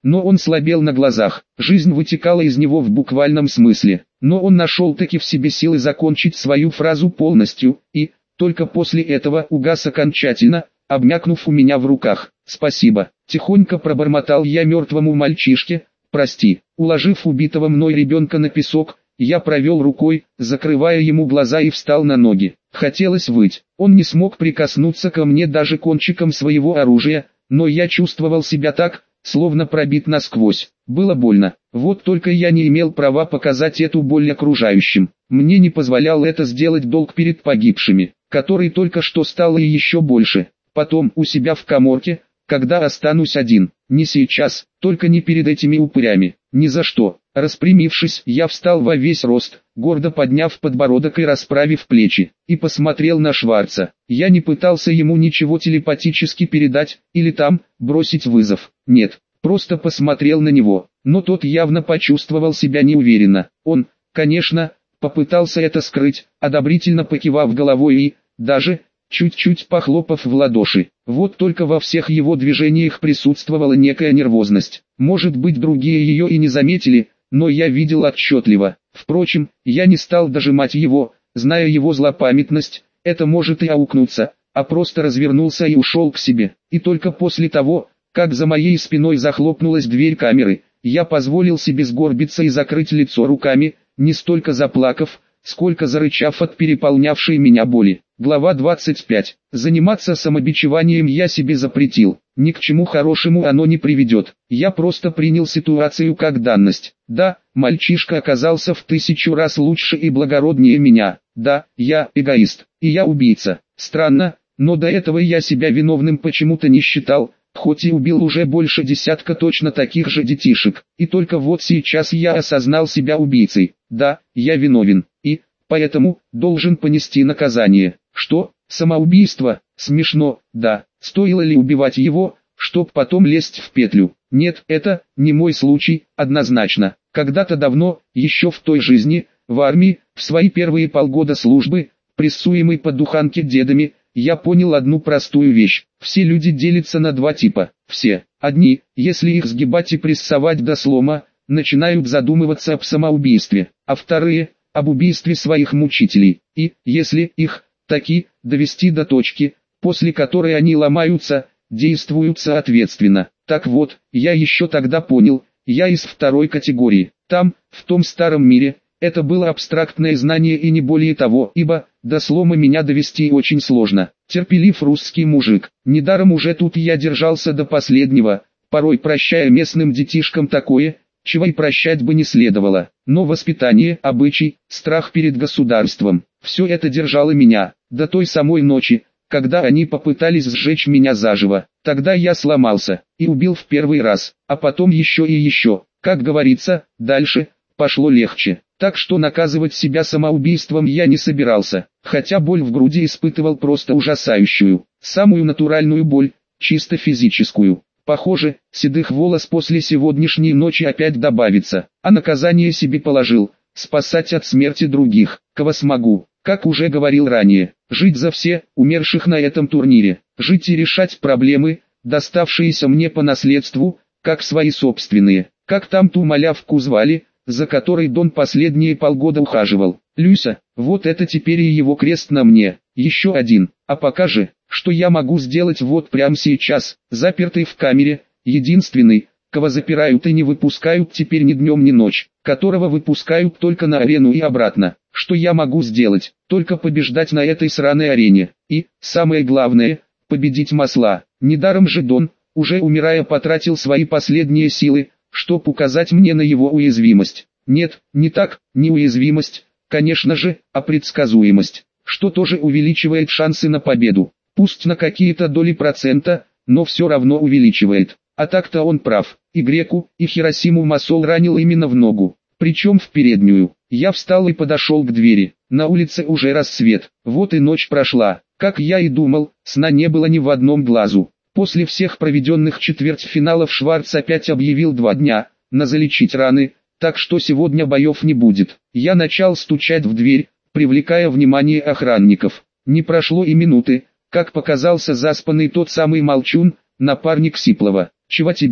но он слабел на глазах, жизнь вытекала из него в буквальном смысле, но он нашел-таки в себе силы закончить свою фразу полностью, и, только после этого угас окончательно, обмякнув у меня в руках. «Спасибо», — тихонько пробормотал я мертвому мальчишке, «прости». Уложив убитого мной ребенка на песок, я провел рукой, закрывая ему глаза, и встал на ноги. Хотелось выть. Он не смог прикоснуться ко мне даже кончиком своего оружия, но я чувствовал себя так, словно пробит насквозь. Было больно. Вот только я не имел права показать эту боль окружающим. Мне не позволял это сделать долг перед погибшими, который только что стало и еще больше. Потом, у себя в каморке, когда останусь один. Не сейчас, только не перед этими упырями. Ни за что. Распрямившись, я встал во весь рост, гордо подняв подбородок и расправив плечи, и посмотрел на Шварца. Я не пытался ему ничего телепатически передать, или там, бросить вызов. Нет, просто посмотрел на него, но тот явно почувствовал себя неуверенно. Он, конечно, попытался это скрыть, одобрительно покивав головой и, даже, чуть-чуть похлопав в ладоши. Вот только во всех его движениях присутствовала некая нервозность. Может быть, другие ее и не заметили, но я видел отчетливо. Впрочем, я не стал дожимать его, зная его злопамятность, это может и аукнуться, а просто развернулся и ушел к себе. И только после того, как за моей спиной захлопнулась дверь камеры, я позволил себе сгорбиться и закрыть лицо руками, не столько заплакав, сколько зарычав от переполнявшей меня боли. Глава 25. Заниматься самобичеванием я себе запретил. Ни к чему хорошему оно не приведет. Я просто принял ситуацию как данность. Да, мальчишка оказался в 1000 раз лучше и благороднее меня. Да, я эгоист. И я убийца. Странно, но до этого я себя виновным почему-то не считал, хоть и убил уже больше десятка точно таких же детишек. И только вот сейчас я осознал себя убийцей. Да, я виновен. И, поэтому, должен понести наказание. Что? Самоубийство? Смешно, да. Стоило ли убивать его, чтоб потом лезть в петлю? Нет, это не мой случай, однозначно. Когда-то давно, еще в той жизни, в армии, в свои первые полгода службы, прессуемый по духанке дедами, я понял одну простую вещь. Все люди делятся на два типа. Все. Одни, если их сгибать и прессовать до слома, начинают задумываться об самоубийстве, а вторые – об убийстве своих мучителей. И, если их, таки, довести до точки, после которой они ломаются, действуют соответственно. Так вот, я еще тогда понял, я из второй категории. Там, в том старом мире, это было абстрактное знание и не более того, ибо, до слома меня довести очень сложно. Терпелив русский мужик. Недаром уже тут я держался до последнего, порой прощая местным детишкам такое, чего и прощать бы не следовало. Но воспитание, обычай, страх перед государством, все это держало меня, до той самой ночи, когда они попытались сжечь меня заживо. Тогда я сломался, и убил в первый раз, а потом еще и еще. Как говорится, дальше, пошло легче. Так что наказывать себя самоубийством я не собирался, хотя боль в груди испытывал просто ужасающую, самую натуральную боль, чисто физическую. Похоже, седых волос после сегодняшней ночи опять добавится, а наказание себе положил, спасать от смерти других, кого смогу. Как уже говорил ранее, жить за все, умерших на этом турнире, жить и решать проблемы, доставшиеся мне по наследству, как свои собственные, как там ту малявку звали, за которой Дон последние полгода ухаживал. Люся, вот это теперь и его крест на мне, еще один. А пока же, что я могу сделать вот прямо сейчас, запертый в камере, единственный, кого запирают и не выпускают теперь ни днем ни ночь, которого выпускают только на арену и обратно. Что я могу сделать? Только побеждать на этой сраной арене. И, самое главное, победить Масла. Недаром же Дон, уже умирая, потратил свои последние силы, чтоб указать мне на его уязвимость. Нет, не так, не уязвимость, конечно же, а предсказуемость, что тоже увеличивает шансы на победу. Пусть на какие-то доли процента, но все равно увеличивает. А так-то он прав, и Греку, и Хиросиму Масол ранил именно в ногу, причем в переднюю. Я встал и подошел к двери, на улице уже рассвет, вот и ночь прошла. Как я и думал, сна не было ни в одном глазу. После всех проведенных четвертьфиналов Шварц опять объявил 2 дня, на залечить раны, так что сегодня боев не будет. Я начал стучать в дверь, привлекая внимание охранников. Не прошло и минуты, как показался заспанный тот самый Молчун, напарник Сиплова. «Чего тебе?»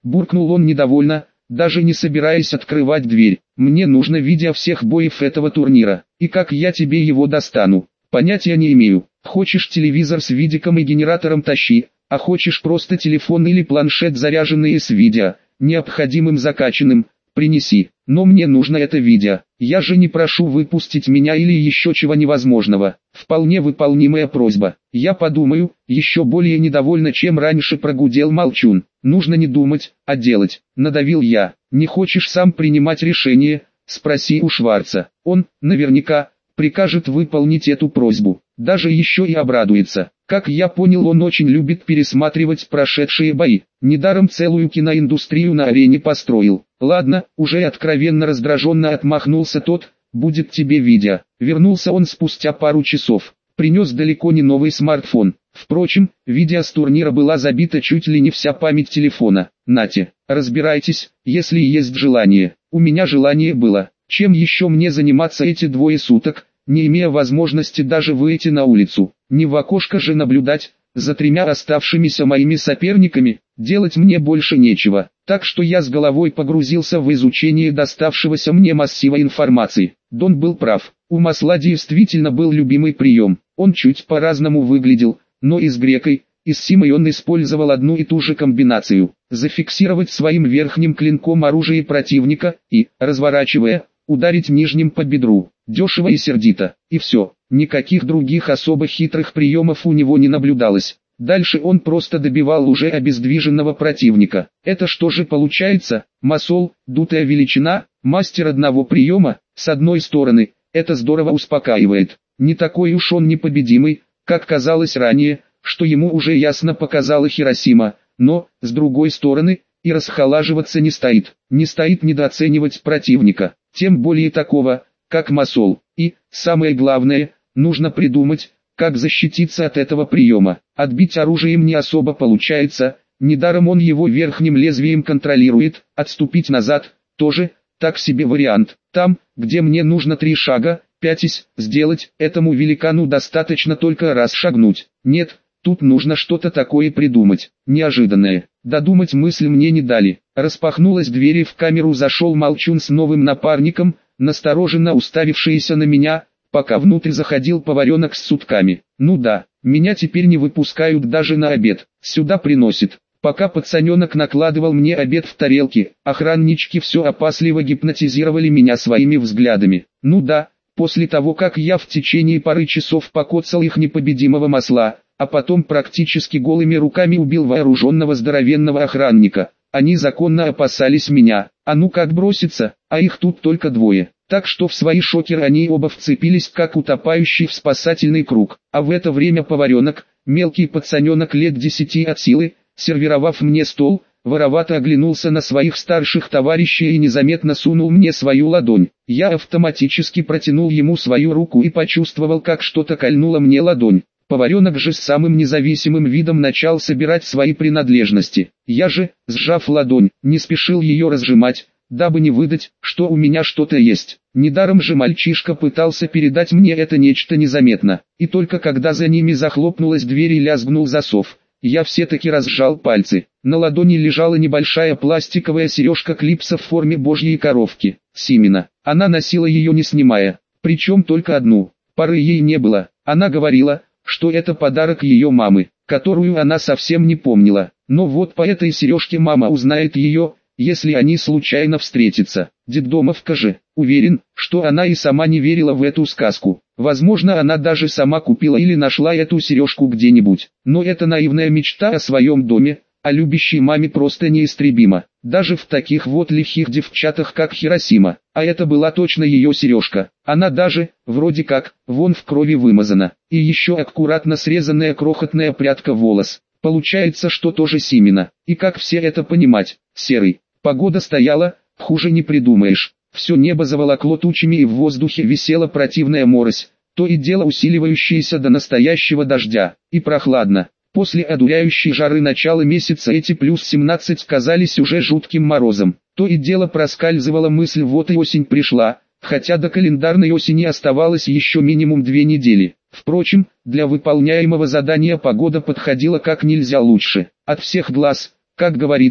буркнул он недовольно, даже не собираясь открывать дверь. Мне нужно видео всех боев этого турнира, и как я тебе его достану, понятия не имею. Хочешь телевизор с видиком и генератором тащи, а хочешь просто телефон или планшет заряженные с видео, необходимым закачанным, принеси. Но мне нужно это видео. Я же не прошу выпустить меня или еще чего невозможного. Вполне выполнимая просьба. Я подумаю, еще более недовольно, чем раньше прогудел Молчун. Нужно не думать, а делать. Надавил я. Не хочешь сам принимать решение? Спроси у Шварца. Он, наверняка, прикажет выполнить эту просьбу. Даже еще и обрадуется. Как я понял, он очень любит пересматривать прошедшие бои. Недаром целую киноиндустрию на арене построил. Ладно, уже откровенно раздраженно отмахнулся тот, будет тебе видео. Вернулся он спустя пару часов. Принес далеко не новый смартфон. Впрочем, видео с турнира была забита чуть ли не вся память телефона. Нате, разбирайтесь, если есть желание. У меня желание было. Чем еще мне заниматься эти двое суток, не имея возможности даже выйти на улицу, не в окошко же наблюдать, за тремя оставшимися моими соперниками, делать мне больше нечего, так что я с головой погрузился в изучение доставшегося мне массива информации. Дон был прав, у Масла действительно был любимый прием, он чуть по-разному выглядел, но и с Грекой, и с Симой он использовал одну и ту же комбинацию, зафиксировать своим верхним клинком оружие противника и, разворачивая, ударить нижним по бедру, дешево и сердито, и все, никаких других особо хитрых приемов у него не наблюдалось. Дальше он просто добивал уже обездвиженного противника. Это что же получается? Масол, дутая величина, мастер одного приема, с одной стороны, это здорово успокаивает. Не такой уж он непобедимый, как казалось ранее, что ему уже ясно показала Хиросима, но, с другой стороны, и расхолаживаться не стоит недооценивать противника, тем более такого, как Масол. И, самое главное, нужно придумать, как защититься от этого приема. Отбить оружием не особо получается, недаром он его верхним лезвием контролирует, отступить назад, тоже, так себе вариант. Там, где мне нужно 3 шага, пятись, сделать, этому великану достаточно только раз шагнуть. Нет, тут нужно что-то такое придумать, неожиданное. Додумать мысль мне не дали. Распахнулась дверь и в камеру зашел Молчун с новым напарником, настороженно уставившиеся на меня, пока внутрь заходил поваренок с сутками. Ну да, меня теперь не выпускают даже на обед, сюда приносит. Пока пацаненок накладывал мне обед в тарелки, охраннички все опасливо гипнотизировали меня своими взглядами. Ну да, после того как я в течение пары часов покоцал их непобедимого Масла, а потом практически голыми руками убил вооруженного здоровенного охранника, они законно опасались меня. А ну как броситься, а их тут только 2. Так что в свои шокеры они оба вцепились, как утопающий в спасательный круг. А в это время поваренок, мелкий пацаненок лет 10 от силы, сервировав мне стол, воровато оглянулся на своих старших товарищей и незаметно сунул мне свою ладонь. Я автоматически протянул ему свою руку и почувствовал, как что-то кольнуло мне ладонь. Поваренок же с самым независимым видом начал собирать свои принадлежности. Я же, сжав ладонь, не спешил ее разжимать, дабы не выдать, что у меня что-то есть. Недаром же мальчишка пытался передать мне это нечто незаметно. И только когда за ними захлопнулась дверь и лязгнул засов, я все-таки разжал пальцы. На ладони лежала небольшая пластиковая сережка-клипса в форме божьей коровки, Симина. Она носила ее не снимая, причем только одну. Пары ей не было. Она говорила, что это подарок ее мамы, которую она совсем не помнила. Но вот по этой сережке мама узнает ее, если они случайно встретятся. Детдомовка же, уверен, что она и сама не верила в эту сказку. Возможно, она даже сама купила или нашла эту сережку где-нибудь. Но эта наивная мечта о своем доме, о любящей маме просто неистребима. Даже в таких вот лихих девчатах, как Хиросима. А это была точно ее сережка. Она даже, вроде как, вон в крови вымазана. И еще аккуратно срезанная крохотная прядка волос. Получается, что тоже Симина. И как все это понимать? Серый. Погода стояла, хуже не придумаешь. Все небо заволокло тучами и в воздухе висела противная морось, то и дело усиливающаяся до настоящего дождя. И прохладно. После одуряющей жары начала месяца эти плюс 17 казались уже жутким морозом. То и дело проскальзывала мысль, вот и осень пришла, хотя до календарной осени оставалось еще минимум 2 недели. Впрочем, для выполняемого задания погода подходила как нельзя лучше. От всех глаз, как говорится,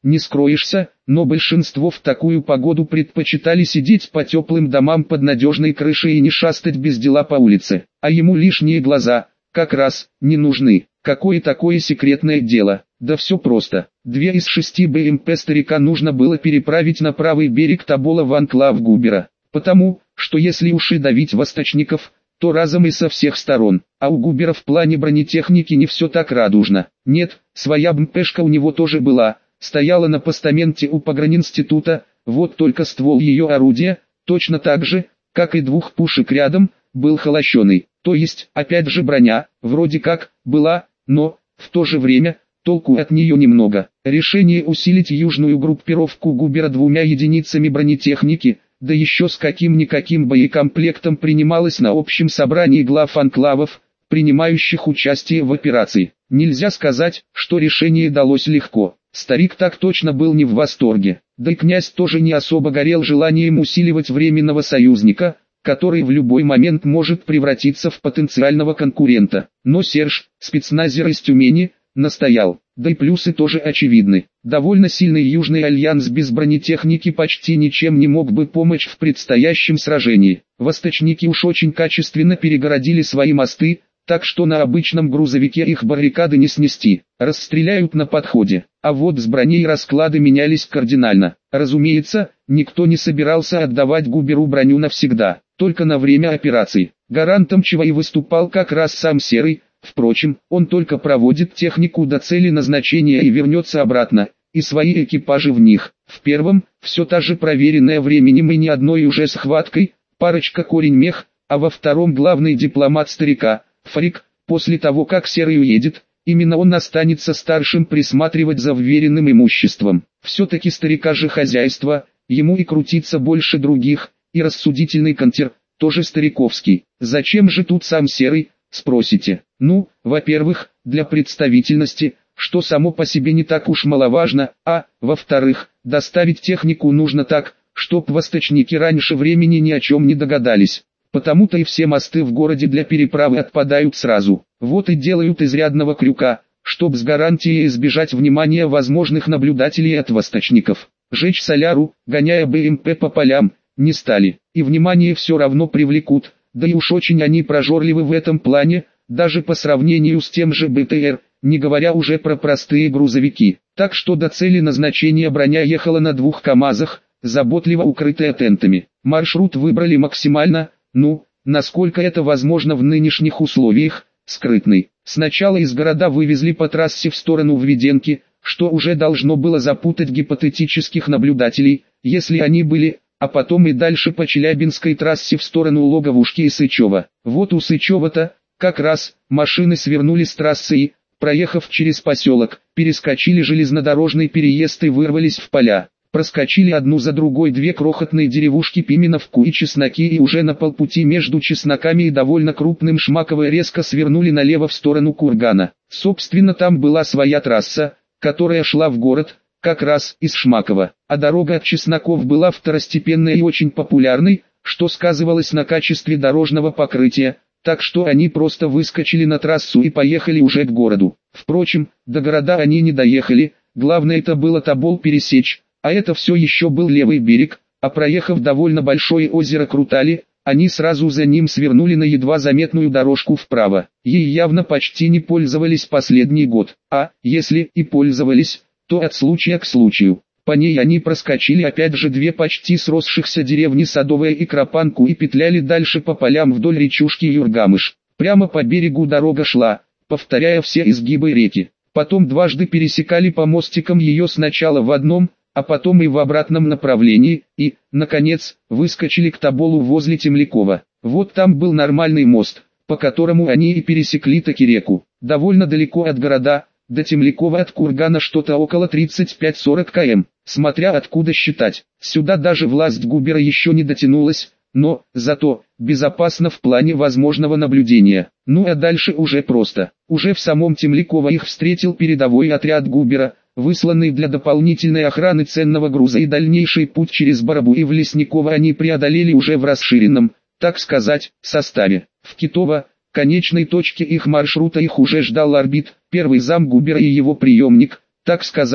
не скроешься, но большинство в такую погоду предпочитали сидеть по теплым домам под надежной крышей и не шастать без дела по улице. А ему лишние глаза, как раз, не нужны. Какое такое секретное дело? Да все просто. 2 из 6 БМП старика нужно было переправить на правый берег Тобола в анклав Губера. Потому, что если уж и давить восточников, то разом и со всех сторон. А у Губера в плане бронетехники не все так радужно. Нет, своя БМПшка у него тоже была, стояла на постаменте у погранинститута, вот только ствол ее орудия, точно так же, как и 2 пушек рядом, был холощеный. То есть, опять же броня, вроде как, была, но, в то же время, толку от нее немного. Решение усилить южную группировку Губера 2 единицами бронетехники, да еще с каким-никаким боекомплектом, принималось на общем собрании глав анклавов, принимающих участие в операции. Нельзя сказать, что решение далось легко. Старик так точно был не в восторге. Да и князь тоже не особо горел желанием усиливать временного союзника, который в любой момент может превратиться в потенциального конкурента. Но Серж, спецназер из Тюмени, настоял. Да и плюсы тоже очевидны. Довольно сильный Южный альянс без бронетехники почти ничем не мог бы помочь в предстоящем сражении. Восточники уж очень качественно перегородили свои мосты, так что на обычном грузовике их баррикады не снести, расстреляют на подходе. А вот с броней расклады менялись кардинально. Разумеется, никто не собирался отдавать Губеру броню навсегда, только на время операций. Гарантом чего и выступал как раз сам Серый. Впрочем, он только проводит технику до цели назначения и вернется обратно, и свои экипажи в них. В первом, все та же проверенная временем и ни одной уже схваткой, парочка корень мех, а во втором главный дипломат старика, Фрик. После того как Серый уедет, именно он останется старшим присматривать за вверенным имуществом. Все-таки старика же хозяйство, ему и крутиться больше других, и рассудительный контер, тоже стариковский. Зачем же тут сам Серый, спросите? Ну, во-первых, для представительности, что само по себе не так уж маловажно, а, во-вторых, доставить технику нужно так, чтоб восточники раньше времени ни о чем не догадались. Потому-то и все мосты в городе для переправы отпадают сразу. Вот и делают изрядного крюка, чтоб с гарантией избежать внимания возможных наблюдателей от восточников. Жечь соляру, гоняя БМП по полям, не стали. И внимание все равно привлекут, да и уж очень они прожорливы в этом плане, даже по сравнению с тем же БТР, не говоря уже про простые грузовики. Так что до цели назначения броня ехала на 2 КАМАЗах, заботливо укрытая тентами. Маршрут выбрали максимально, насколько это возможно в нынешних условиях, скрытный. Сначала из города вывезли по трассе в сторону Введенки, что уже должно было запутать гипотетических наблюдателей, если они были, а потом и дальше по Челябинской трассе в сторону Логовушки и Сычева. Вот у Сычева-то, как раз, машины свернули с трассы и, проехав через поселок, перескочили железнодорожный переезд и вырвались в поля. Проскочили одну за другой 2 крохотные деревушки Пименовку и Чесноки и уже на полпути между Чесноками и довольно крупным Шмаково резко свернули налево в сторону Кургана. Собственно, там была своя трасса, которая шла в город, как раз из Шмакова, а дорога от Чесноков была второстепенной и очень популярной, что сказывалось на качестве дорожного покрытия, так что они просто выскочили на трассу и поехали уже к городу. Впрочем, до города они не доехали, главное это было Тобол пересечь, а это все еще был левый берег, а проехав довольно большое озеро Крутали, они сразу за ним свернули на едва заметную дорожку вправо. Ей явно почти не пользовались последний год, а, если и пользовались, то от случая к случаю. По ней они проскочили опять же 2 почти сросшихся деревни Садовая и Кропанку и петляли дальше по полям вдоль речушки Юргамыш. Прямо по берегу дорога шла, повторяя все изгибы реки. Потом дважды пересекали по мостикам ее сначала в одном, а потом и в обратном направлении, и, наконец, выскочили к Тоболу возле Темлякова. Вот там был нормальный мост, по которому они и пересекли таки реку. Довольно далеко от города, до Темлякова от Кургана что-то около 35-40 км, смотря откуда считать. Сюда даже власть Губера еще не дотянулась, но, зато, безопасно в плане возможного наблюдения. Ну а дальше уже просто. Уже в самом Темляково их встретил передовой отряд Губера, высланный для дополнительной охраны ценного груза, и дальнейший путь через Барабу и в Лесниково они преодолели уже в расширенном, так сказать, составе. В Китово, конечной точке их маршрута, их уже ждал Орбит, первый зам Губера и его преемник, так сказать,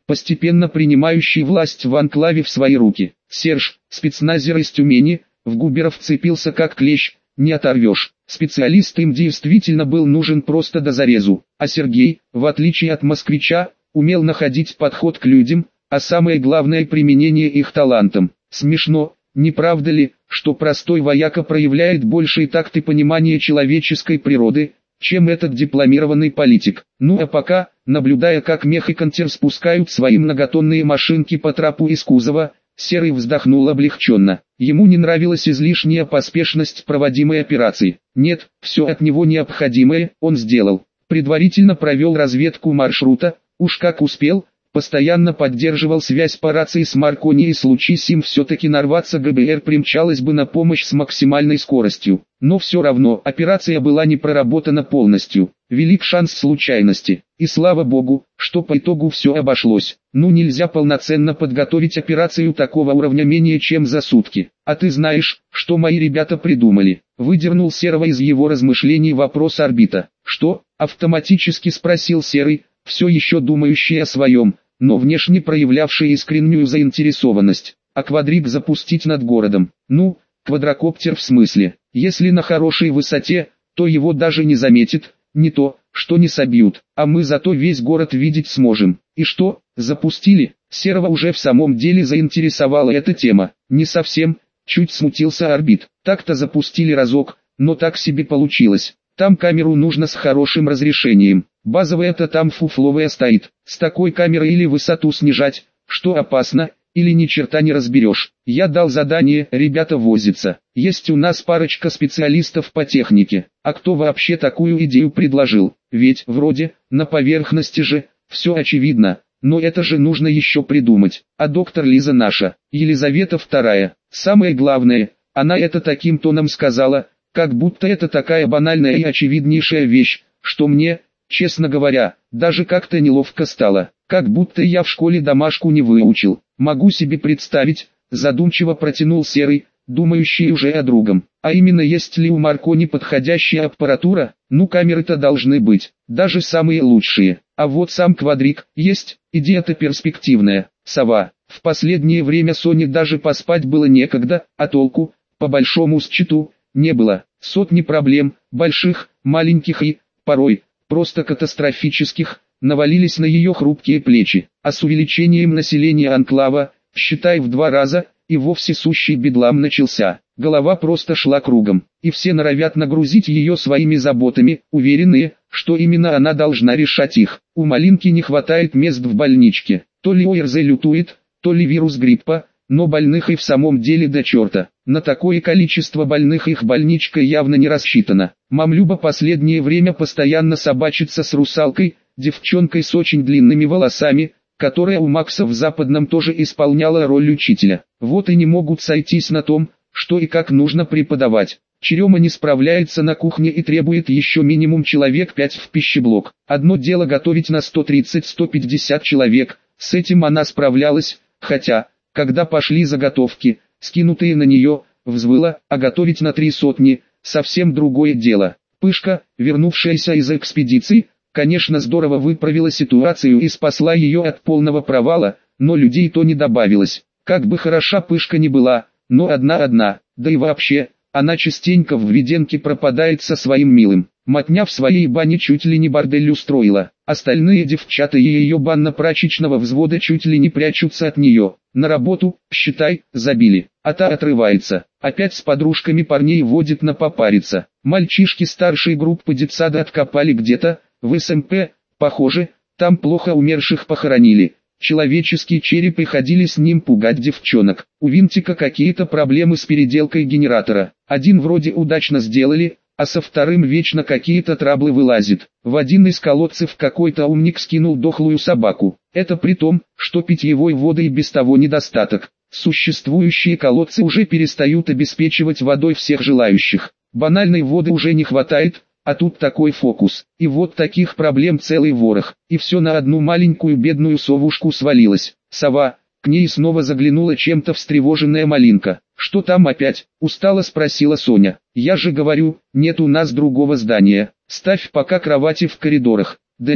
постепенно принимающий власть в анклаве в свои руки. Серж, спецназер из Тюмени, в Губера вцепился как клещ, не оторвешь. Специалист им действительно был нужен просто до зарезу, а Сергей, в отличие от москвича, умел находить подход к людям, а самое главное применение их талантам. Смешно, не правда ли, что простой вояка проявляет больший такт и понимание человеческой природы, чем этот дипломированный политик. Ну а пока, наблюдая как Мех и Контер спускают свои многотонные машинки по трапу из кузова, Серый вздохнул облегченно. Ему не нравилась излишняя поспешность проводимой операции. Нет, все от него необходимое он сделал. Предварительно провел разведку маршрута, уж как успел, постоянно поддерживал связь по рации с Маркони, и случись им все-таки нарваться, ГБР примчалась бы на помощь с максимальной скоростью. Но все равно операция была не проработана полностью. Велик шанс случайности. И слава богу, что по итогу все обошлось. Ну нельзя полноценно подготовить операцию такого уровня менее чем за сутки. А ты знаешь, что мои ребята придумали? Выдернул Серого из его размышлений вопрос орбита. Что? Автоматически спросил Серый, все еще думающий о своем, но внешне проявлявший искреннюю заинтересованность. А квадрик запустить над городом? Ну, квадрокоптер в смысле. Если на хорошей высоте, то его даже не заметит, не то, что не собьют, а мы зато весь город видеть сможем. И что, запустили? Серого уже в самом деле заинтересовала эта тема. Не совсем, чуть смутился орбит. Так-то запустили разок, но так себе получилось. Там камеру нужно с хорошим разрешением. Базовая-то там фуфловая стоит. С такой камерой или высоту снижать, что опасно, или ни черта не разберешь. Я дал задание, ребята возятся. Есть у нас парочка специалистов по технике. А кто вообще такую идею предложил? Ведь, вроде, на поверхности же, все очевидно. Но это же нужно еще придумать. А доктор Лиза наша, Елизавета II, самое главное, она это таким тоном сказала, как будто это такая банальная и очевиднейшая вещь, что мне, честно говоря, даже как-то неловко стало, как будто я в школе домашку не выучил. Могу себе представить, задумчиво протянул Серый, думающий уже о другом. А именно, есть ли у Маркони подходящая аппаратура? Ну, камеры-то должны быть, даже самые лучшие. А вот сам квадрик есть, идея-то перспективная. Сова. В последнее время Соне даже поспать было некогда, а толку, по большому счету, не было. Сотни проблем, больших, маленьких и, порой, просто катастрофических, навалились на ее хрупкие плечи. А с увеличением населения анклава, считай в 2 раза, и вовсе сущий бедлам начался. Голова просто шла кругом, и все норовят нагрузить ее своими заботами, уверенные, что именно она должна решать их. У Малинки не хватает мест в больничке. То ли ОРЗ лютует, то ли вирус гриппа, но больных и в самом деле до черта. На такое количество больных их больничка явно не рассчитана. Мамлюба последнее время постоянно собачится с русалкой, девчонкой с очень длинными волосами, которая у Макса в Западном тоже исполняла роль учителя. Вот и не могут сойтись на том, что и как нужно преподавать. Черема не справляется на кухне и требует еще минимум человек 5 в пищеблок. Одно дело готовить на 130-150 человек, с этим она справлялась, хотя, когда пошли заготовки, скинутые на нее, взвыла, а готовить на 300 – совсем другое дело. Пышка, вернувшаяся из экспедиции, конечно, здорово выправила ситуацию и спасла ее от полного провала, но людей то не добавилось. Как бы хороша Пышка ни была, но одна, да и вообще, она частенько в Введенке пропадает со своим милым. Мотня в своей бане чуть ли не бордель устроила. Остальные девчата и ее банно-прачечного взвода чуть ли не прячутся от нее. На работу, считай, забили. А та отрывается. Опять с подружками парней водит на попариться. Мальчишки старшей группы детсада откопали где-то, в СМП, похоже, там плохо умерших похоронили. Человеческие черепы ходили с ним пугать девчонок. У винтика какие-то проблемы с переделкой генератора. Один вроде удачно сделали, а со вторым вечно какие-то траблы вылазит. В один из колодцев какой-то умник скинул дохлую собаку. Это при том, что питьевой воды и без того недостаток. Существующие колодцы уже перестают обеспечивать водой всех желающих. Банальной воды уже не хватает, а тут такой фокус. И вот таких проблем целый ворох. И все на одну маленькую бедную совушку свалилось. Сова, к ней снова заглянула чем-то встревоженная Малинка. «Что там опять?» – устало спросила Соня. «Я же говорю, нет у нас другого здания. Ставь пока кровати в коридорах». «Да не,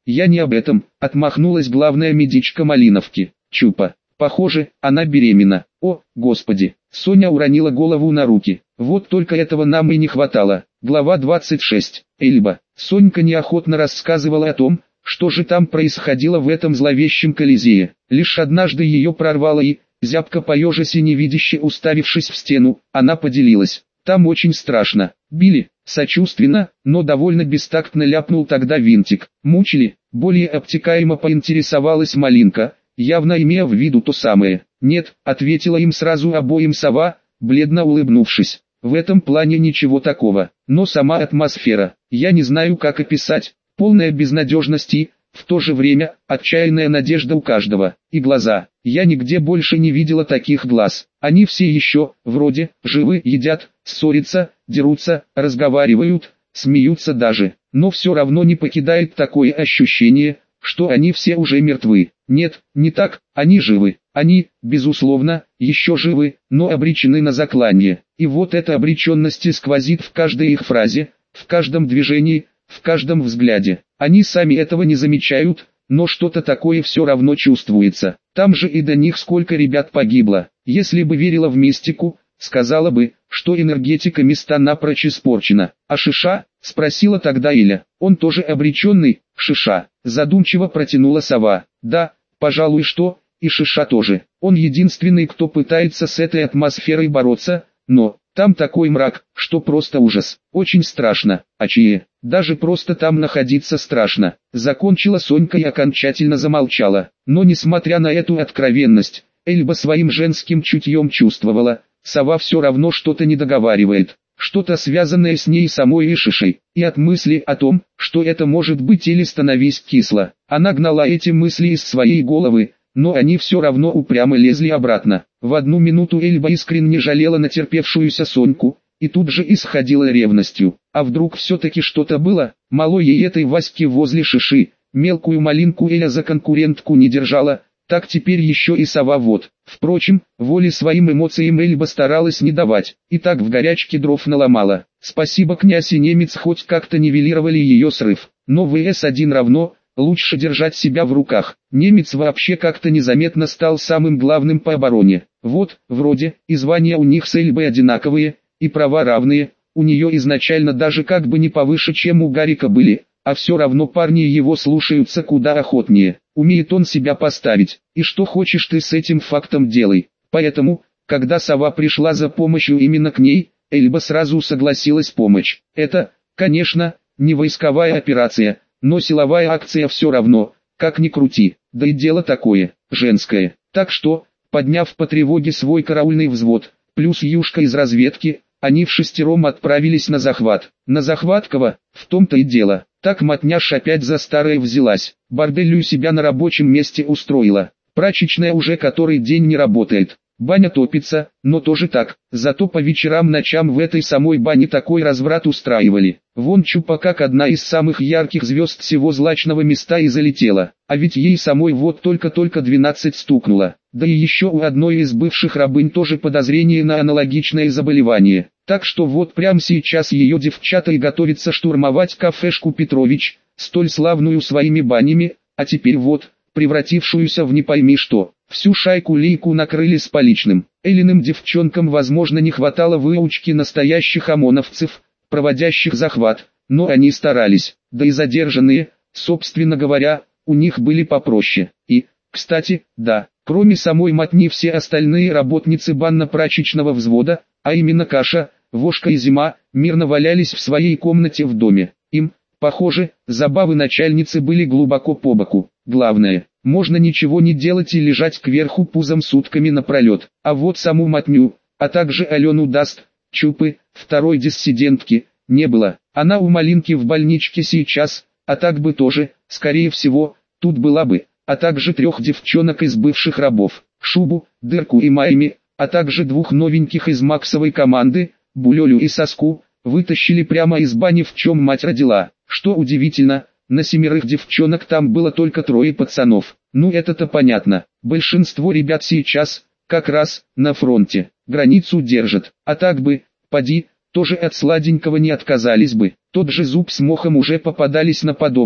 я не об этом, отмахнулась главная медичка Малиновки. Чупа, похоже, она беременна. О, Господи, Соня уронила голову на руки. Вот только этого нам и не хватало. Глава 26. Эльба. Сонька неохотно рассказывала о том, что же там происходило в этом зловещем Колизее. Лишь однажды ее прорвало и, зябко поежась и невидяще уставившись в стену, она поделилась. Там очень страшно. Били, сочувственно, но довольно бестактно ляпнул тогда Винтик. Мучили, более обтекаемо поинтересовалась Малинка, явно имея в виду то самое. «Нет», ответила им сразу обоим сова, бледно улыбнувшись. «В этом плане ничего такого, но сама атмосфера, я не знаю как описать, полная безнадежность и, в то же время, отчаянная надежда у каждого, и глаза. Я нигде больше не видела таких глаз. Они все еще, вроде, живы, едят, ссорятся, дерутся, разговаривают, смеются даже, но все равно не покидает такое ощущение, что они все уже мертвы. Нет, не так, они живы. Они, безусловно, еще живы, но обречены на заклание. И вот эта обреченность и сквозит в каждой их фразе, в каждом движении, в каждом взгляде. Они сами этого не замечают, но что-то такое все равно чувствуется. Там же и до них сколько ребят погибло. Если бы верила в мистику, сказала бы, что энергетика места напрочь испорчена. А Шиша? Спросила тогда Иля. Он тоже обреченный, Шиша? Задумчиво протянула сова. Да, пожалуй что, и Шиша тоже. Он единственный, кто пытается с этой атмосферой бороться, но там такой мрак, что просто ужас. Очень страшно. А чье? Даже просто там находиться страшно. Закончила Сонька и окончательно замолчала. Но несмотря на эту откровенность, Эльба своим женским чутьем чувствовала, сова все равно что-то не договаривает. Что-то связанное с ней самой и Шишей. И от мысли о том, что это может быть или становись кисло. Она гнала эти мысли из своей головы, но они все равно упрямо лезли обратно. В одну минуту Эльба искренне жалела натерпевшуюся Соньку, и тут же исходила ревностью. А вдруг все-таки что-то было, мало ей этой Васьки возле Шиши, мелкую Малинку Эля за конкурентку не держала, так теперь еще и сова вот. Впрочем, воли своим эмоциям Эльба старалась не давать, и так в горячке дров наломала. Спасибо князь и немец хоть как-то нивелировали ее срыв, но ВС-1 равно, лучше держать себя в руках. Немец вообще как-то незаметно стал самым главным по обороне. Вот, вроде, и звания у них с Эльбой одинаковые, и права равные, у нее изначально даже как бы не повыше, чем у Гарика были, а все равно парни его слушаются куда охотнее. Умеет он себя поставить, и что хочешь ты с этим фактом делай. Поэтому, когда сова пришла за помощью именно к ней, Эльба сразу согласилась помочь. Это, конечно, не войсковая операция, но силовая акция все равно, как ни крути, да и дело такое, женское. Так что, подняв по тревоге свой караульный взвод, плюс Юшка из разведки, они вшестером отправились на захват. На захват кого? В том-то и дело. Так мотняш опять за старое взялась. Бордель у себя на рабочем месте устроила. Прачечная уже который день не работает. Баня топится, но тоже так. Зато по вечерам-ночам в этой самой бане такой разврат устраивали. Вон Чупа как одна из самых ярких звезд всего злачного места и залетела. А ведь ей самой вот только-только 12 стукнуло. Да и еще у одной из бывших рабынь тоже подозрение на аналогичное заболевание. Так что вот прямо сейчас ее девчата и готовится штурмовать кафешку Петрович, столь славную своими банями, а теперь вот, превратившуюся в не пойми что. Всю шайку-лейку накрыли с поличным. Элиным девчонкам возможно не хватало выучки настоящих ОМОНовцев, проводящих захват, но они старались, да и задержанные, собственно говоря, у них были попроще. И, кстати, да, кроме самой мотни все остальные работницы банно-прачечного взвода, а именно Каша, Вошка и Зима, мирно валялись в своей комнате в доме. Им, похоже, забавы начальницы были глубоко по боку. Главное, можно ничего не делать и лежать кверху пузом сутками напролет. А вот саму мотню, а также Алену Даст, Чупы, второй диссидентки, не было. Она у Малинки в больничке сейчас, а так бы тоже, скорее всего, тут была бы. А также 3 девчонок из бывших рабов, Шубу, Дырку и Майми, а также 2 новеньких из Максовой команды, Булёлю и Соску, вытащили прямо из бани, в чем мать родила. Что удивительно, на 7 девчонок там было только 3 пацанов. Ну это-то понятно, большинство ребят сейчас, как раз, на фронте, границу держат. А так бы, поди, тоже от сладенького не отказались бы. Тот же Зуб с Мохом уже попадались на подобном.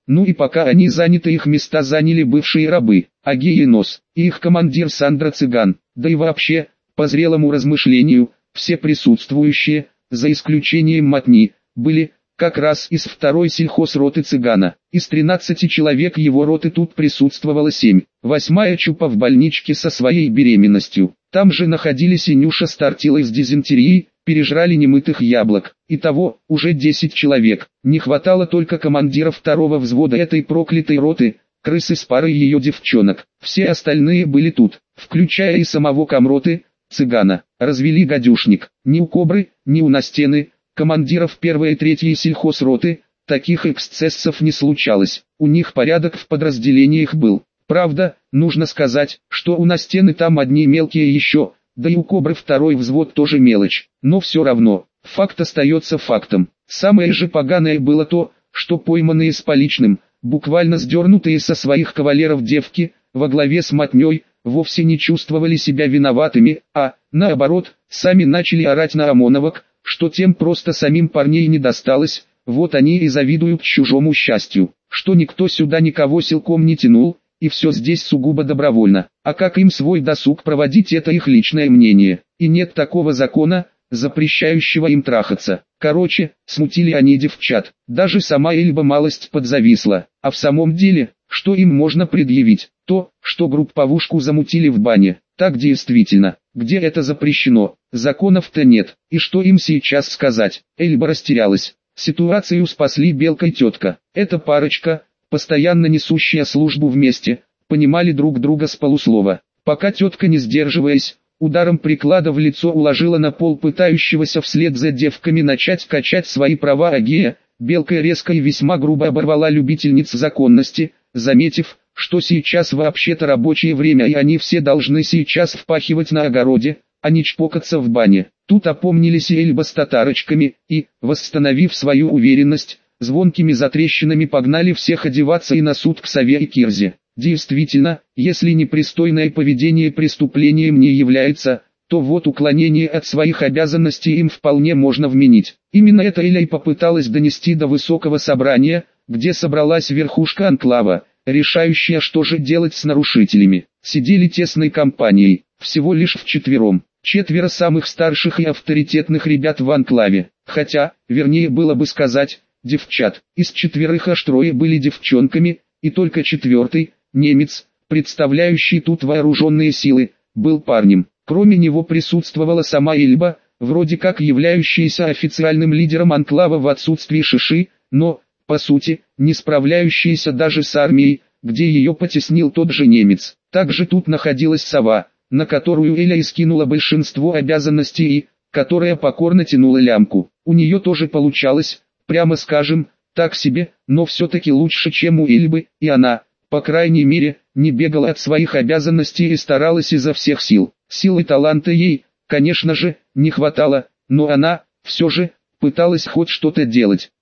Ну и пока они заняты, их места заняли бывшие рабы, Агея и Нос, и их командир Сандра Цыган. Да и вообще, по зрелому размышлению, все присутствующие, за исключением Мотни, были как раз из второй сельхозроты Цыгана. Из 13 человек его роты тут присутствовало 7. 8-я Чупа в больничке со своей беременностью. Там же находились и Нюша с Тортилой с дизентерией, пережрали немытых яблок. Итого, уже 10 человек. Не хватало только командира второго взвода этой проклятой роты, крысы с парой ее девчонок. Все остальные были тут, включая и самого комроты, Цыгана. Развели гадюшник. Ни у Кобры, ни у Настены, командиров 1-й и 3-й сельхозроты, таких эксцессов не случалось. У них порядок в подразделениях был. Правда, нужно сказать, что у Настены там одни мелкие еще, да и у Кобры второй взвод тоже мелочь. Но все равно, факт остается фактом. Самое же поганое было то, что пойманные с поличным, буквально сдернутые со своих кавалеров девки, во главе с Мотней, вовсе не чувствовали себя виноватыми, а, наоборот, сами начали орать на ОМОНовок, что тем просто самим парней не досталось. Вот они и завидуют чужому счастью, что никто сюда никого силком не тянул, и все здесь сугубо добровольно. А как им свой досуг проводить, это их личное мнение, и нет такого закона, запрещающего им трахаться. Короче, смутили они девчат, даже сама Эльба малость подзависла. А в самом деле, что им можно предъявить? То, что групповушку замутили в бане. Так действительно, где это запрещено? Законов-то нет. И что им сейчас сказать? Эльба растерялась. Ситуацию спасли Белка и тетка. Эта парочка, постоянно несущая службу вместе, понимали друг друга с полуслова. Пока тетка, не сдерживаясь, ударом приклада в лицо уложила на пол пытающегося вслед за девками начать качать свои права Агея, Белка резко и весьма грубо оборвала любительниц законности, заметив, что сейчас вообще-то рабочее время и они все должны сейчас впахивать на огороде, а не чпокаться в бане. Тут опомнились и Эльба с татарочками, и, восстановив свою уверенность, звонкими затрещинами погнали всех одеваться и на суд к Сове и Кирзе. Действительно, если непристойное поведение преступлением не является, то вот уклонение от своих обязанностей им вполне можно вменить. Именно это Эля и попыталась донести до высокого собрания, где собралась верхушка анклава, решающая, что же делать с нарушителями. Сидели тесной компанией, всего лишь вчетвером, 4 самых старших и авторитетных ребят в анклаве, хотя, вернее было бы сказать, девчат. Из 4 аж 3 были девчонками, и только 4-й, немец, представляющий тут вооруженные силы, был парнем. Кроме него присутствовала сама Эльба, вроде как являющаяся официальным лидером анклава в отсутствии Шиши, но, по сути, не справляющаяся даже с армией, где ее потеснил тот же немец. Также тут находилась Сова, на которую Эля и скинула большинство обязанностей и, которая покорно тянула лямку. У нее тоже получалось, прямо скажем, так себе, но все-таки лучше, чем у Эльбы, и она, по крайней мере, не бегала от своих обязанностей и старалась изо всех сил. Сил и таланта ей, конечно же, не хватало, но она, все же, пыталась хоть что-то делать.